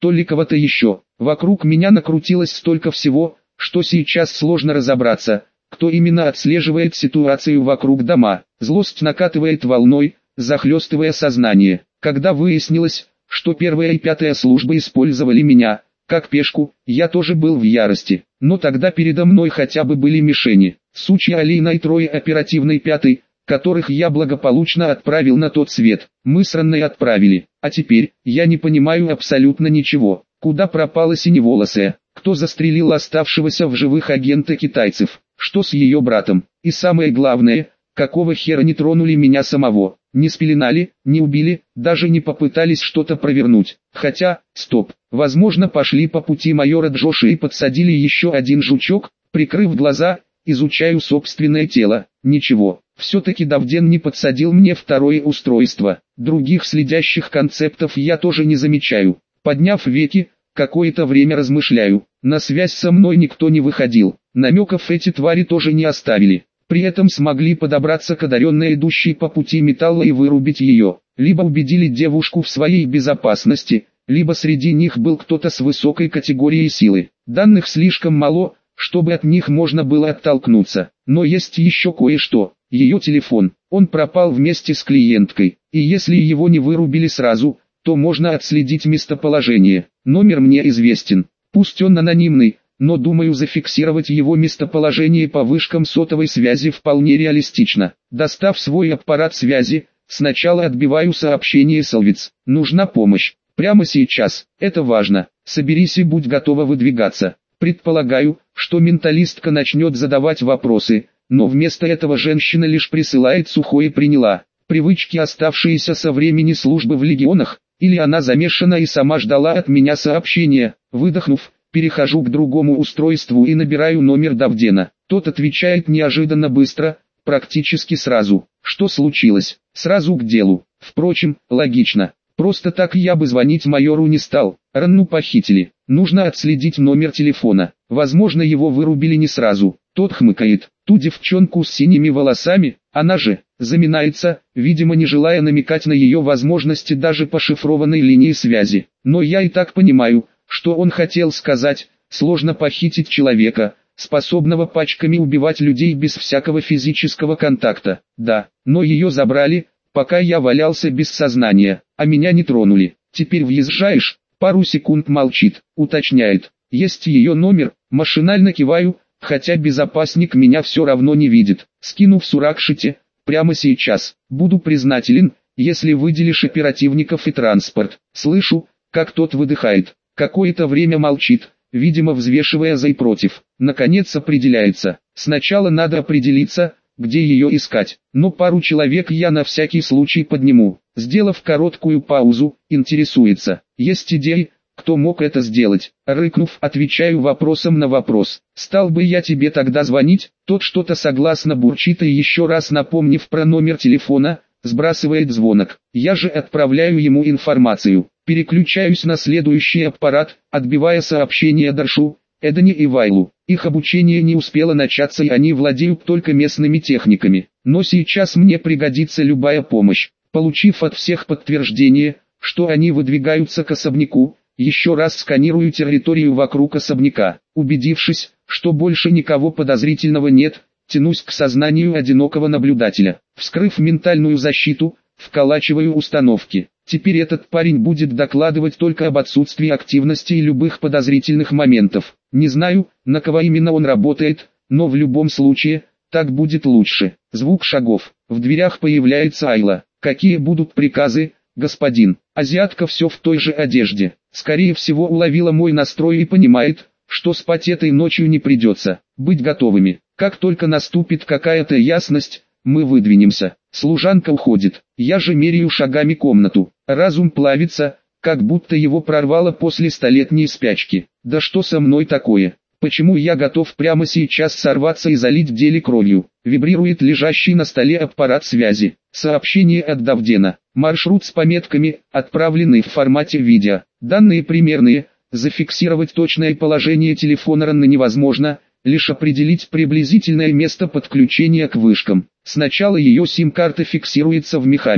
то ли кого-то еще. Вокруг меня накрутилось столько всего, что сейчас сложно разобраться, кто именно отслеживает ситуацию вокруг дома. Злость накатывает волной, захлестывая сознание. Когда выяснилось, что первая и пятая службы использовали меня, как пешку, я тоже был в ярости. Но тогда передо мной хотя бы были мишени. Сучья Алина и трое оперативной пятой, которых я благополучно отправил на тот свет. Мы с Ранной отправили. А теперь, я не понимаю абсолютно ничего. Куда пропала Синеволосая? Кто застрелил оставшегося в живых агента китайцев? Что с ее братом? И самое главное, какого хера не тронули меня самого? Не спеленали, не убили, даже не попытались что-то провернуть. Хотя, стоп, возможно пошли по пути майора Джоша и подсадили еще один жучок. Прикрыв глаза, изучаю собственное тело. Ничего, все-таки Давден не подсадил мне второе устройство. Других следящих концептов я тоже не замечаю. Подняв веки, какое-то время размышляю. На связь со мной никто не выходил. Намеков эти твари тоже не оставили. При этом смогли подобраться к одаренной, идущей по пути металла, и вырубить ее. Либо убедили девушку в своей безопасности, либо среди них был кто-то с высокой категорией силы. Данных слишком мало, чтобы от них можно было оттолкнуться. Но есть еще кое-что. Ее телефон. Он пропал вместе с клиенткой. И если его не вырубили сразу, то можно отследить местоположение. Номер мне известен. Пусть он анонимный, но думаю, зафиксировать его местоположение по вышкам сотовой связи вполне реалистично. Достав свой аппарат связи, сначала отбиваю сообщение Солвиц. Нужна помощь. Прямо сейчас. Это важно. Соберись и будь готова выдвигаться. Предполагаю, что менталистка начнет задавать вопросы, но вместо этого женщина лишь присылает сухое «приняла». Привычки, оставшиеся со времени службы в легионах, или она замешана и сама ждала от меня сообщения. Выдохнув, перехожу к другому устройству и набираю номер Давдена. Тот отвечает неожиданно быстро, практически сразу. Что случилось? Сразу к делу. Впрочем, логично. Просто так я бы звонить майору не стал. Ранну похитили. Нужно отследить номер телефона. Возможно, его вырубили не сразу. Тот хмыкает. Ту девчонку с синими волосами, она же, заминается, видимо не желая намекать на ее возможности даже по шифрованной линии связи. Но я и так понимаю, что он хотел сказать. Сложно похитить человека, способного пачками убивать людей без всякого физического контакта. Да, но ее забрали, пока я валялся без сознания, а меня не тронули. Теперь въезжаешь? Пару секунд молчит, уточняет. Есть ее номер, машинально киваю, хотя безопасник меня все равно не видит. Скинув Суракшите, прямо сейчас. Буду признателен, если выделишь оперативников и транспорт. Слышу, как тот выдыхает. Какое-то время молчит, видимо взвешивая за и против. Наконец определяется. Сначала надо определиться, где ее искать. Но пару человек я на всякий случай подниму. Сделав короткую паузу, интересуется. Есть идеи, кто мог это сделать? Рыкнув, отвечаю вопросом на вопрос. Стал бы я тебе тогда звонить? Тот что-то согласно бурчит и еще раз напомнив про номер телефона, сбрасывает звонок. Я же отправляю ему информацию. Переключаюсь на следующий аппарат, отбивая сообщение Даршу, Эдане и Вайлу. Их обучение не успело начаться и они владеют только местными техниками. Но сейчас мне пригодится любая помощь. Получив от всех подтверждение, что они выдвигаются к особняку, еще раз сканирую территорию вокруг особняка. Убедившись, что больше никого подозрительного нет, тянусь к сознанию одинокого наблюдателя. Вскрыв ментальную защиту, вколачиваю установки. Теперь этот парень будет докладывать только об отсутствии активности и любых подозрительных моментов. Не знаю, на кого именно он работает, но в любом случае, так будет лучше. Звук шагов. В дверях появляется Айла. Какие будут приказы, господин? Азиатка все в той же одежде. Скорее всего уловила мой настрой и понимает, что спать этой ночью не придется. Быть готовыми. Как только наступит какая-то ясность, мы выдвинемся. Служанка уходит. Я же меряю шагами комнату. Разум плавится, как будто его прорвало после столетней спячки. Да что со мной такое? Почему я готов прямо сейчас сорваться и залить деле кровью? Вибрирует лежащий на столе аппарат связи. Сообщение от Давдена. Маршрут с пометками, отправленный в формате видео. Данные примерные. Зафиксировать точное положение телефона Ранны невозможно, лишь определить приблизительное место подключения к вышкам. Сначала ее сим-карта фиксируется в мехаме.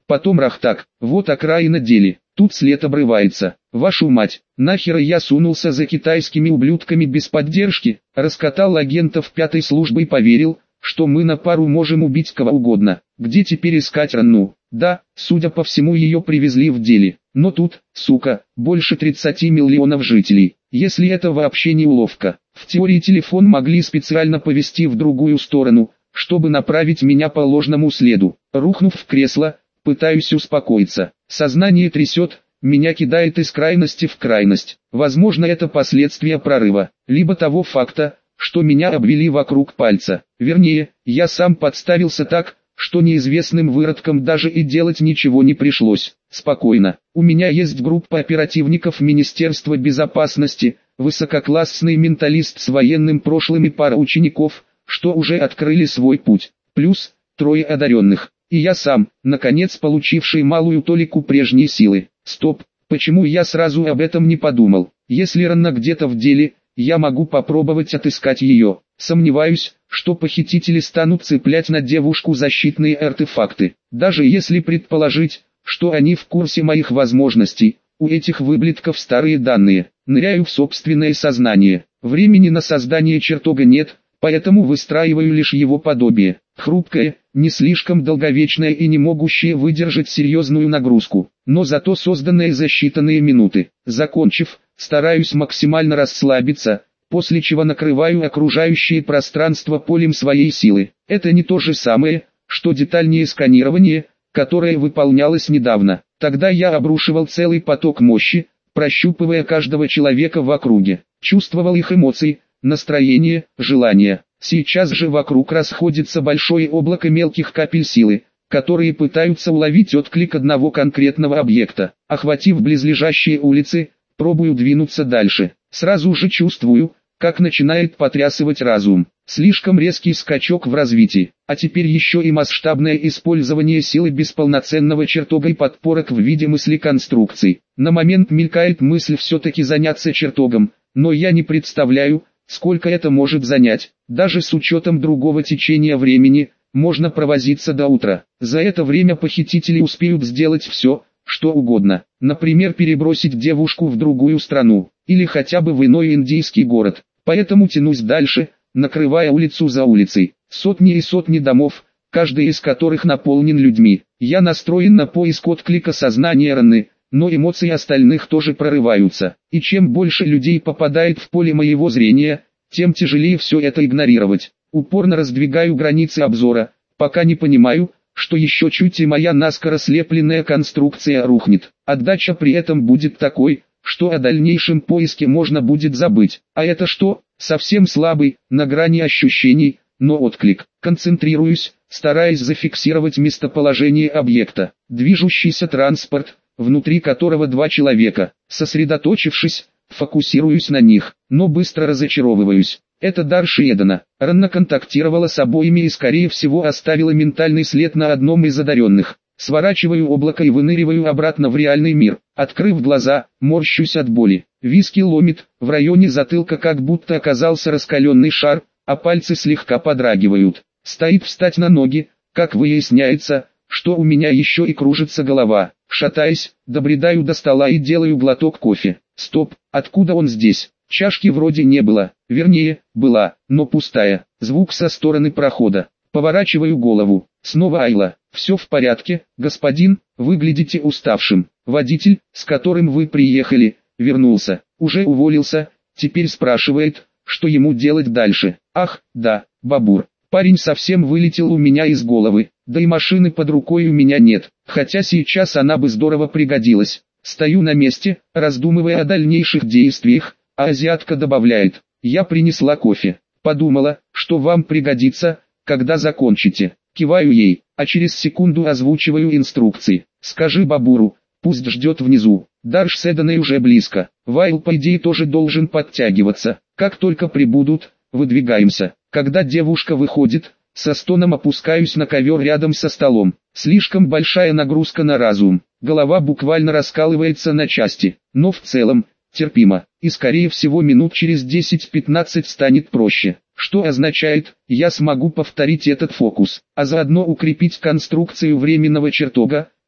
Потом рахтак, вот окраина дели, тут след обрывается. Вашу мать, нахера я сунулся за китайскими ублюдками без поддержки, раскатал агентов 5-й службы и поверил, что мы на пару можем убить кого угодно. Где теперь искать Ранну? Да, судя по всему ее привезли в Дели. Но тут, сука, больше 30 миллионов жителей. Если это вообще не уловка. В теории телефон могли специально повести в другую сторону, чтобы направить меня по ложному следу. Рухнув в кресло, пытаюсь успокоиться. Сознание трясет, меня кидает из крайности в крайность. Возможно, это последствия прорыва, либо того факта, что меня обвели вокруг пальца. Вернее, я сам подставился так, что неизвестным выродкам даже и делать ничего не пришлось. Спокойно. У меня есть группа оперативников Министерства безопасности, высококлассный менталист с военным прошлым и пара учеников, что уже открыли свой путь. Плюс 3 одаренных. И я сам, наконец получивший малую толику прежней силы. Стоп, почему я сразу об этом не подумал? Если Ранна где-то в деле, я могу попробовать отыскать ее. Сомневаюсь, что похитители станут цеплять на девушку защитные артефакты. Даже если предположить, что они в курсе моих возможностей, у этих выблетков старые данные. Ныряю в собственное сознание. Времени на создание чертога нет, поэтому выстраиваю лишь его подобие. Хрупкое, не слишком долговечное и не могущее выдержать серьезную нагрузку, но зато созданное за считанные минуты. Закончив, стараюсь максимально расслабиться, после чего накрываю окружающее пространство полем своей силы. Это не то же самое, что детальнее сканирование, которое выполнялось недавно. Тогда я обрушивал целый поток мощи, прощупывая каждого человека в округе, чувствовал их эмоции, настроение, желания. Сейчас же вокруг расходится большое облако мелких капель силы, которые пытаются уловить отклик одного конкретного объекта. Охватив близлежащие улицы, пробую двинуться дальше. Сразу же чувствую, как начинает потрясывать разум. Слишком резкий скачок в развитии, а теперь еще и масштабное использование силы без полноценного чертога и подпорок в виде мысли-конструкций. На момент мелькает мысль все-таки заняться чертогом, но я не представляю, сколько это может занять. Даже с учетом другого течения времени, можно провозиться до утра. За это время похитители успеют сделать все, что угодно. Например, перебросить девушку в другую страну, или хотя бы в иной индийский город. Поэтому тянусь дальше, накрывая улицу за улицей. Сотни и сотни домов, каждый из которых наполнен людьми. Я настроен на поиск отклика сознания Ранны, но эмоции остальных тоже прорываются. И чем больше людей попадает в поле моего зрения, тем тяжелее все это игнорировать. Упорно раздвигаю границы обзора, пока не понимаю, что еще чуть и моя наскоро слепленная конструкция рухнет. Отдача при этом будет такой, что о дальнейшем поиске можно будет забыть. А это что? Совсем слабый, на грани ощущений, но отклик. Концентрируюсь, стараясь зафиксировать местоположение объекта. Движущийся транспорт, внутри которого 2 человека. Сосредоточившись, фокусируюсь на них, но быстро разочаровываюсь. Это дар Шиедана. Ранна контактировала с обоими и скорее всего оставила ментальный след на одном из одаренных. Сворачиваю облако и выныриваю обратно в реальный мир. Открыв глаза, морщусь от боли. Виски ломит, в районе затылка как будто оказался раскаленный шар, а пальцы слегка подрагивают. Стоит встать на ноги, как выясняется, что у меня еще и кружится голова. Шатаясь, добредаю до стола и делаю глоток кофе. Стоп, откуда он здесь? Чашки вроде не было, вернее, была, но пустая. Звук со стороны прохода. Поворачиваю голову. Снова Айла. Все в порядке, господин, выглядите уставшим. Водитель, с которым вы приехали, вернулся. Уже уволился, теперь спрашивает, что ему делать дальше. Ах, да, Бабур. Парень совсем вылетел у меня из головы. Да и машины под рукой у меня нет, хотя сейчас она бы здорово пригодилась. Стою на месте, раздумывая о дальнейших действиях, а азиатка добавляет: «Я принесла кофе. Подумала, что вам пригодится, когда закончите». Киваю ей, а через секунду озвучиваю инструкции. «Скажи Бабуру, пусть ждет внизу. Дарш с Эданой уже близко. Вайл по идее тоже должен подтягиваться. Как только прибудут, выдвигаемся». Когда девушка выходит, со стоном опускаюсь на ковер рядом со столом. Слишком большая нагрузка на разум. Голова буквально раскалывается на части, но в целом терпимо, и скорее всего минут через 10-15 станет проще. Что означает, я смогу повторить этот фокус, а заодно укрепить конструкцию временного чертога,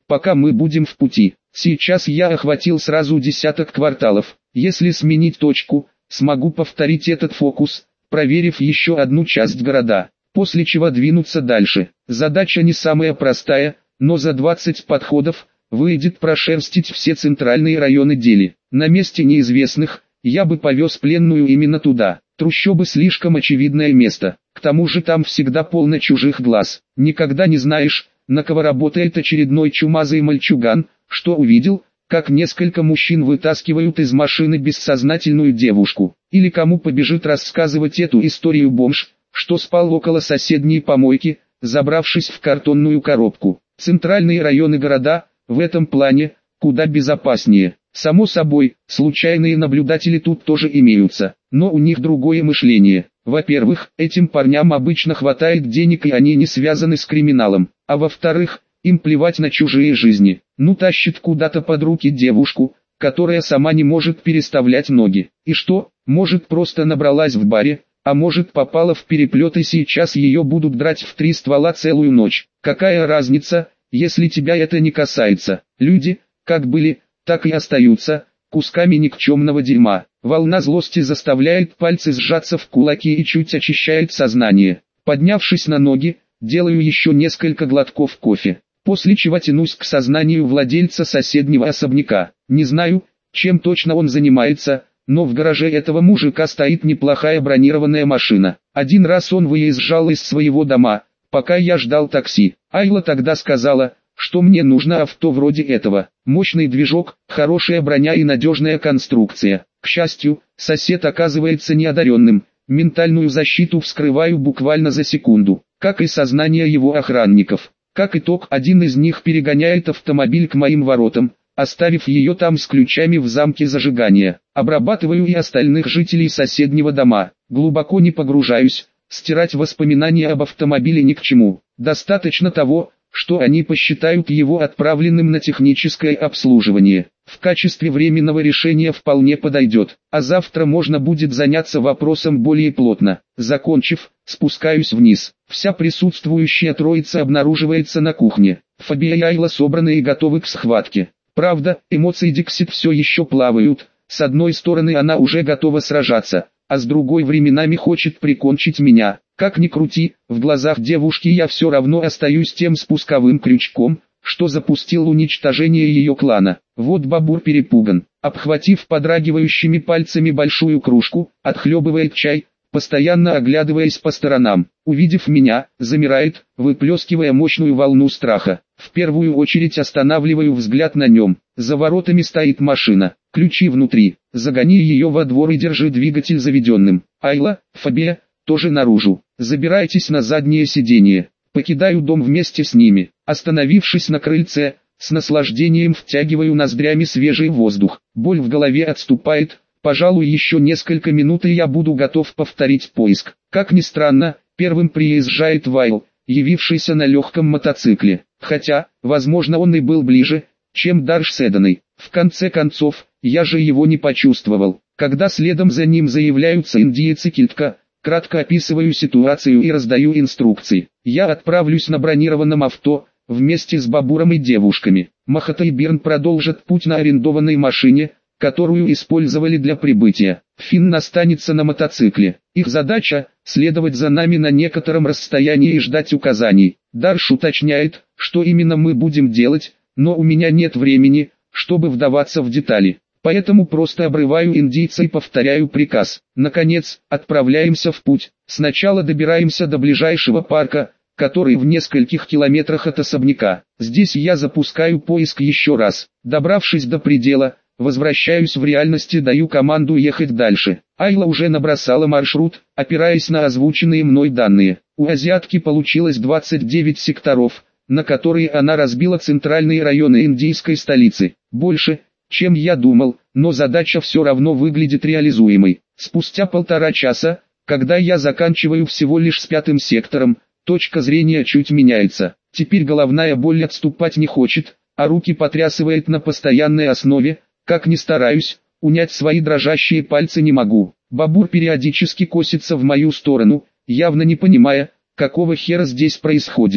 пока мы будем в пути. Сейчас я охватил сразу десяток кварталов. Если сменить точку, смогу повторить этот фокус, проверив еще одну часть города, после чего двинуться дальше. Задача не самая простая, но за 20 подходов выйдет прошерстить все центральные районы Дели. На месте неизвестных я бы повез пленную именно туда. Трущобы слишком очевидное место, к тому же там всегда полно чужих глаз. Никогда не знаешь, на кого работает очередной чумазый мальчуган, что увидел, как несколько мужчин вытаскивают из машины бессознательную девушку, или кому побежит рассказывать эту историю бомж, что спал около соседней помойки, забравшись в картонную коробку. Центральные районы города, в этом плане, куда безопаснее. Само собой, случайные наблюдатели тут тоже имеются, но у них другое мышление. Во-первых, этим парням обычно хватает денег и они не связаны с криминалом, а во-вторых, им плевать на чужие жизни. Ну тащит куда-то под руки девушку, которая сама не может переставлять ноги. И что, может просто набралась в баре, а может попала в переплет и сейчас ее будут драть в 3 ствола целую ночь. Какая разница, если тебя это не касается? Люди, как были, так и остаются кусками никчемного дерьма. Волна злости заставляет пальцы сжаться в кулаки и чуть очищает сознание. Поднявшись на ноги, делаю еще несколько глотков кофе, после чего тянусь к сознанию владельца соседнего особняка. Не знаю, чем точно он занимается, но в гараже этого мужика стоит неплохая бронированная машина. Один раз он выезжал из своего дома, пока я ждал такси. Айла тогда сказала, что мне нужно авто вроде этого. Мощный движок, хорошая броня и надежная конструкция. К счастью, сосед оказывается неодаренным. Ментальную защиту вскрываю буквально за секунду, как и сознание его охранников. Как итог, один из них перегоняет автомобиль к моим воротам, оставив ее там с ключами в замке зажигания. Обрабатываю и остальных жителей соседнего дома. Глубоко не погружаюсь, стирать воспоминания об автомобиле ни к чему. Достаточно того, что они посчитают его отправленным на техническое обслуживание. В качестве временного решения вполне подойдет, а завтра можно будет заняться вопросом более плотно. Закончив, спускаюсь вниз. Вся присутствующая троица обнаруживается на кухне. Фабия и Айла собраны и готовы к схватке. Правда, эмоции Диксит все еще плавают. С одной стороны она уже готова сражаться, а с другой временами хочет прикончить меня. Как ни крути, в глазах девушки я все равно остаюсь тем спусковым крючком, что запустил уничтожение ее клана. Вот Бабур перепуган, обхватив подрагивающими пальцами большую кружку, отхлебывает чай, постоянно оглядываясь по сторонам. Увидев меня, замирает, выплескивая мощную волну страха. В первую очередь останавливаю взгляд на нем. За воротами стоит машина, ключи внутри. Загони ее во двор и держи двигатель заведенным. Айла, Фабия, тоже наружу. Забирайтесь на заднее сиденье. Покидаю дом вместе с ними. Остановившись на крыльце, с наслаждением втягиваю ноздрями свежий воздух. Боль в голове отступает. Пожалуй, еще несколько минут и я буду готов повторить поиск. Как ни странно, первым приезжает Вайл, явившийся на легком мотоцикле. Хотя, возможно, он и был ближе, чем Дарш с Эданой. В конце концов, я же его не почувствовал. Когда следом за ним заявляются индиец и Кильтка, кратко описываю ситуацию и раздаю инструкции. Я отправлюсь на бронированном авто, вместе с Бабуром и девушками. Махата и Бирн продолжат путь на арендованной машине, которую использовали для прибытия. Финн останется на мотоцикле. Их задача – следовать за нами на некотором расстоянии и ждать указаний. Дарш уточняет, что именно мы будем делать, но у меня нет времени, чтобы вдаваться в детали. Поэтому просто обрываю индийца и повторяю приказ. Наконец, отправляемся в путь. Сначала добираемся до ближайшего парка, который в нескольких километрах от особняка. Здесь я запускаю поиск еще раз. Добравшись до предела, возвращаюсь в реальность и даю команду ехать дальше. Айла уже набросала маршрут, опираясь на озвученные мной данные. У азиатки получилось 29 секторов, на которые она разбила центральные районы индийской столицы. Больше, чем я думал, но задача все равно выглядит реализуемой. Спустя 1,5 часа, когда я заканчиваю всего лишь с 5-м сектором, точка зрения чуть меняется. Теперь головная боль отступать не хочет, а руки потрясывает на постоянной основе. Как ни стараюсь, унять свои дрожащие пальцы не могу. Бабур периодически косится в мою сторону, явно не понимая, какого хера здесь происходит.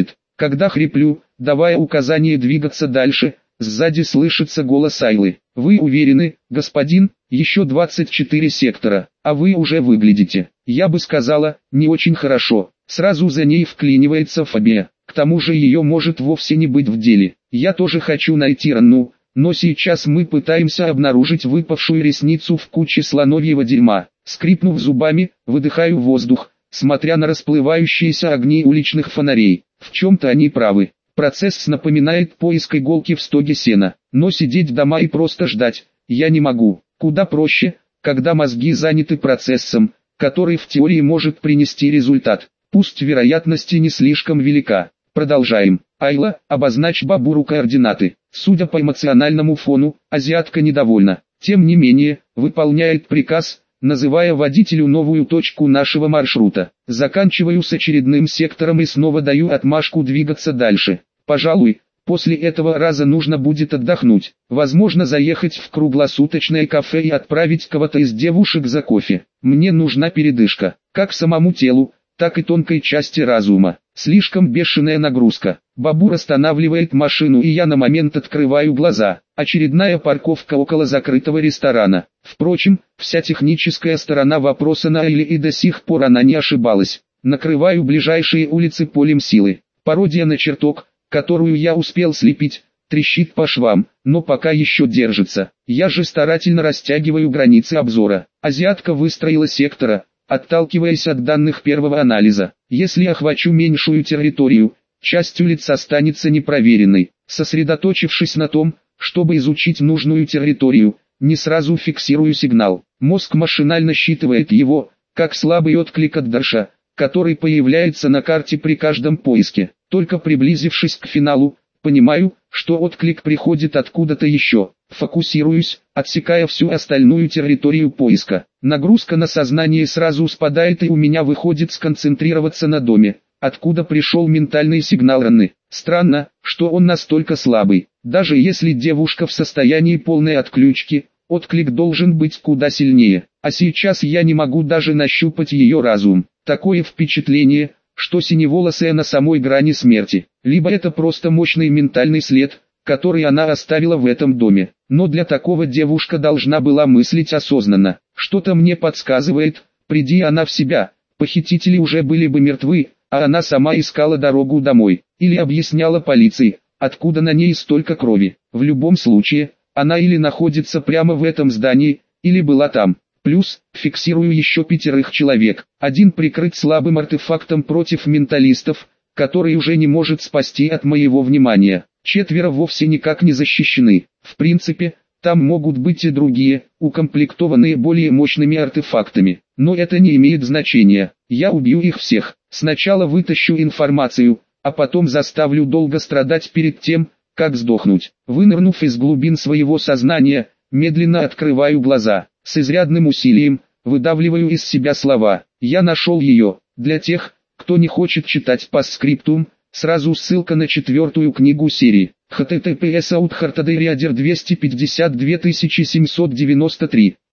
Когда хриплю, давая указание двигаться дальше, сзади слышится голос Айлы. «Вы уверены, господин, еще 24 сектора, а вы уже выглядите, я бы сказала, не очень хорошо». Сразу за ней вклинивается Фабия. К тому же ее может вовсе не быть в деле. Я тоже хочу найти Ранну, но сейчас мы пытаемся обнаружить выпавшую ресницу в куче слоновьего дерьма. Скрипнув зубами, выдыхаю воздух, смотря на расплывающиеся огни уличных фонарей. В чем-то они правы. Процесс напоминает поиск иголки в стоге сена. Но сидеть дома и просто ждать я не могу. Куда проще, когда мозги заняты процессом, который в теории может принести результат. Пусть вероятность не слишком велика. Продолжаем. Айла, обозначь Бабуру координаты. Судя по эмоциональному фону, азиатка недовольна. Тем не менее, выполняет приказ, называя водителю новую точку нашего маршрута. Заканчиваю с очередным сектором и снова даю отмашку двигаться дальше. Пожалуй, после этого раза нужно будет отдохнуть. Возможно, заехать в круглосуточное кафе и отправить кого-то из девушек за кофе. Мне нужна передышка, как самому телу, так и тонкой части разума. Слишком бешеная нагрузка. Бабур останавливает машину, и я на момент открываю глаза. Очередная парковка около закрытого ресторана. Впрочем, вся техническая сторона вопроса на Айле, и до сих пор она не ошибалась. Накрываю ближайшие улицы полем силы. Пародия на чертог, которую я успел слепить, трещит по швам, но пока еще держится. Я же старательно растягиваю границы обзора. Азиатка выстроила сектора, отталкиваясь от данных первого анализа. Если охвачу меньшую территорию, часть улиц останется непроверенной. Сосредоточившись на том, чтобы изучить нужную территорию, не сразу фиксирую сигнал. Мозг машинально считывает его, как слабый отклик от Даша, который появляется на карте при каждом поиске. Только приблизившись к финалу, понимаю, что отклик приходит откуда-то еще. Фокусируюсь, отсекая всю остальную территорию поиска. Нагрузка на сознание сразу спадает, и у меня выходит сконцентрироваться на доме, откуда пришел ментальный сигнал Ранны. Странно, что он настолько слабый. Даже если девушка в состоянии полной отключки, отклик должен быть куда сильнее. А сейчас я не могу даже нащупать ее разум. Такое впечатление, что синеволосая на самой грани смерти. Либо это просто мощный ментальный след, который она оставила в этом доме. Но для такого девушка должна была мыслить осознанно. Что-то мне подсказывает, приди она в себя, похитители уже были бы мертвы, а она сама искала дорогу домой. Или объясняла полиции, откуда на ней столько крови. В любом случае, она или находится прямо в этом здании, или была там. Плюс, фиксирую еще 5 человек. Один прикрыт слабым артефактом против менталистов, который уже не может спасти от моего внимания. 4 вовсе никак не защищены. В принципе, там могут быть и другие, укомплектованные более мощными артефактами. Но это не имеет значения. Я убью их всех. Сначала вытащу информацию, а потом заставлю долго страдать перед тем, как сдохнуть. Вынырнув из глубин своего сознания, медленно открываю глаза. С изрядным усилием, выдавливаю из себя слова. Я нашел ее. Для тех, кто не хочет читать постскриптум, сразу ссылка на 4-ю книгу серии. https://outhartaderiader 252 793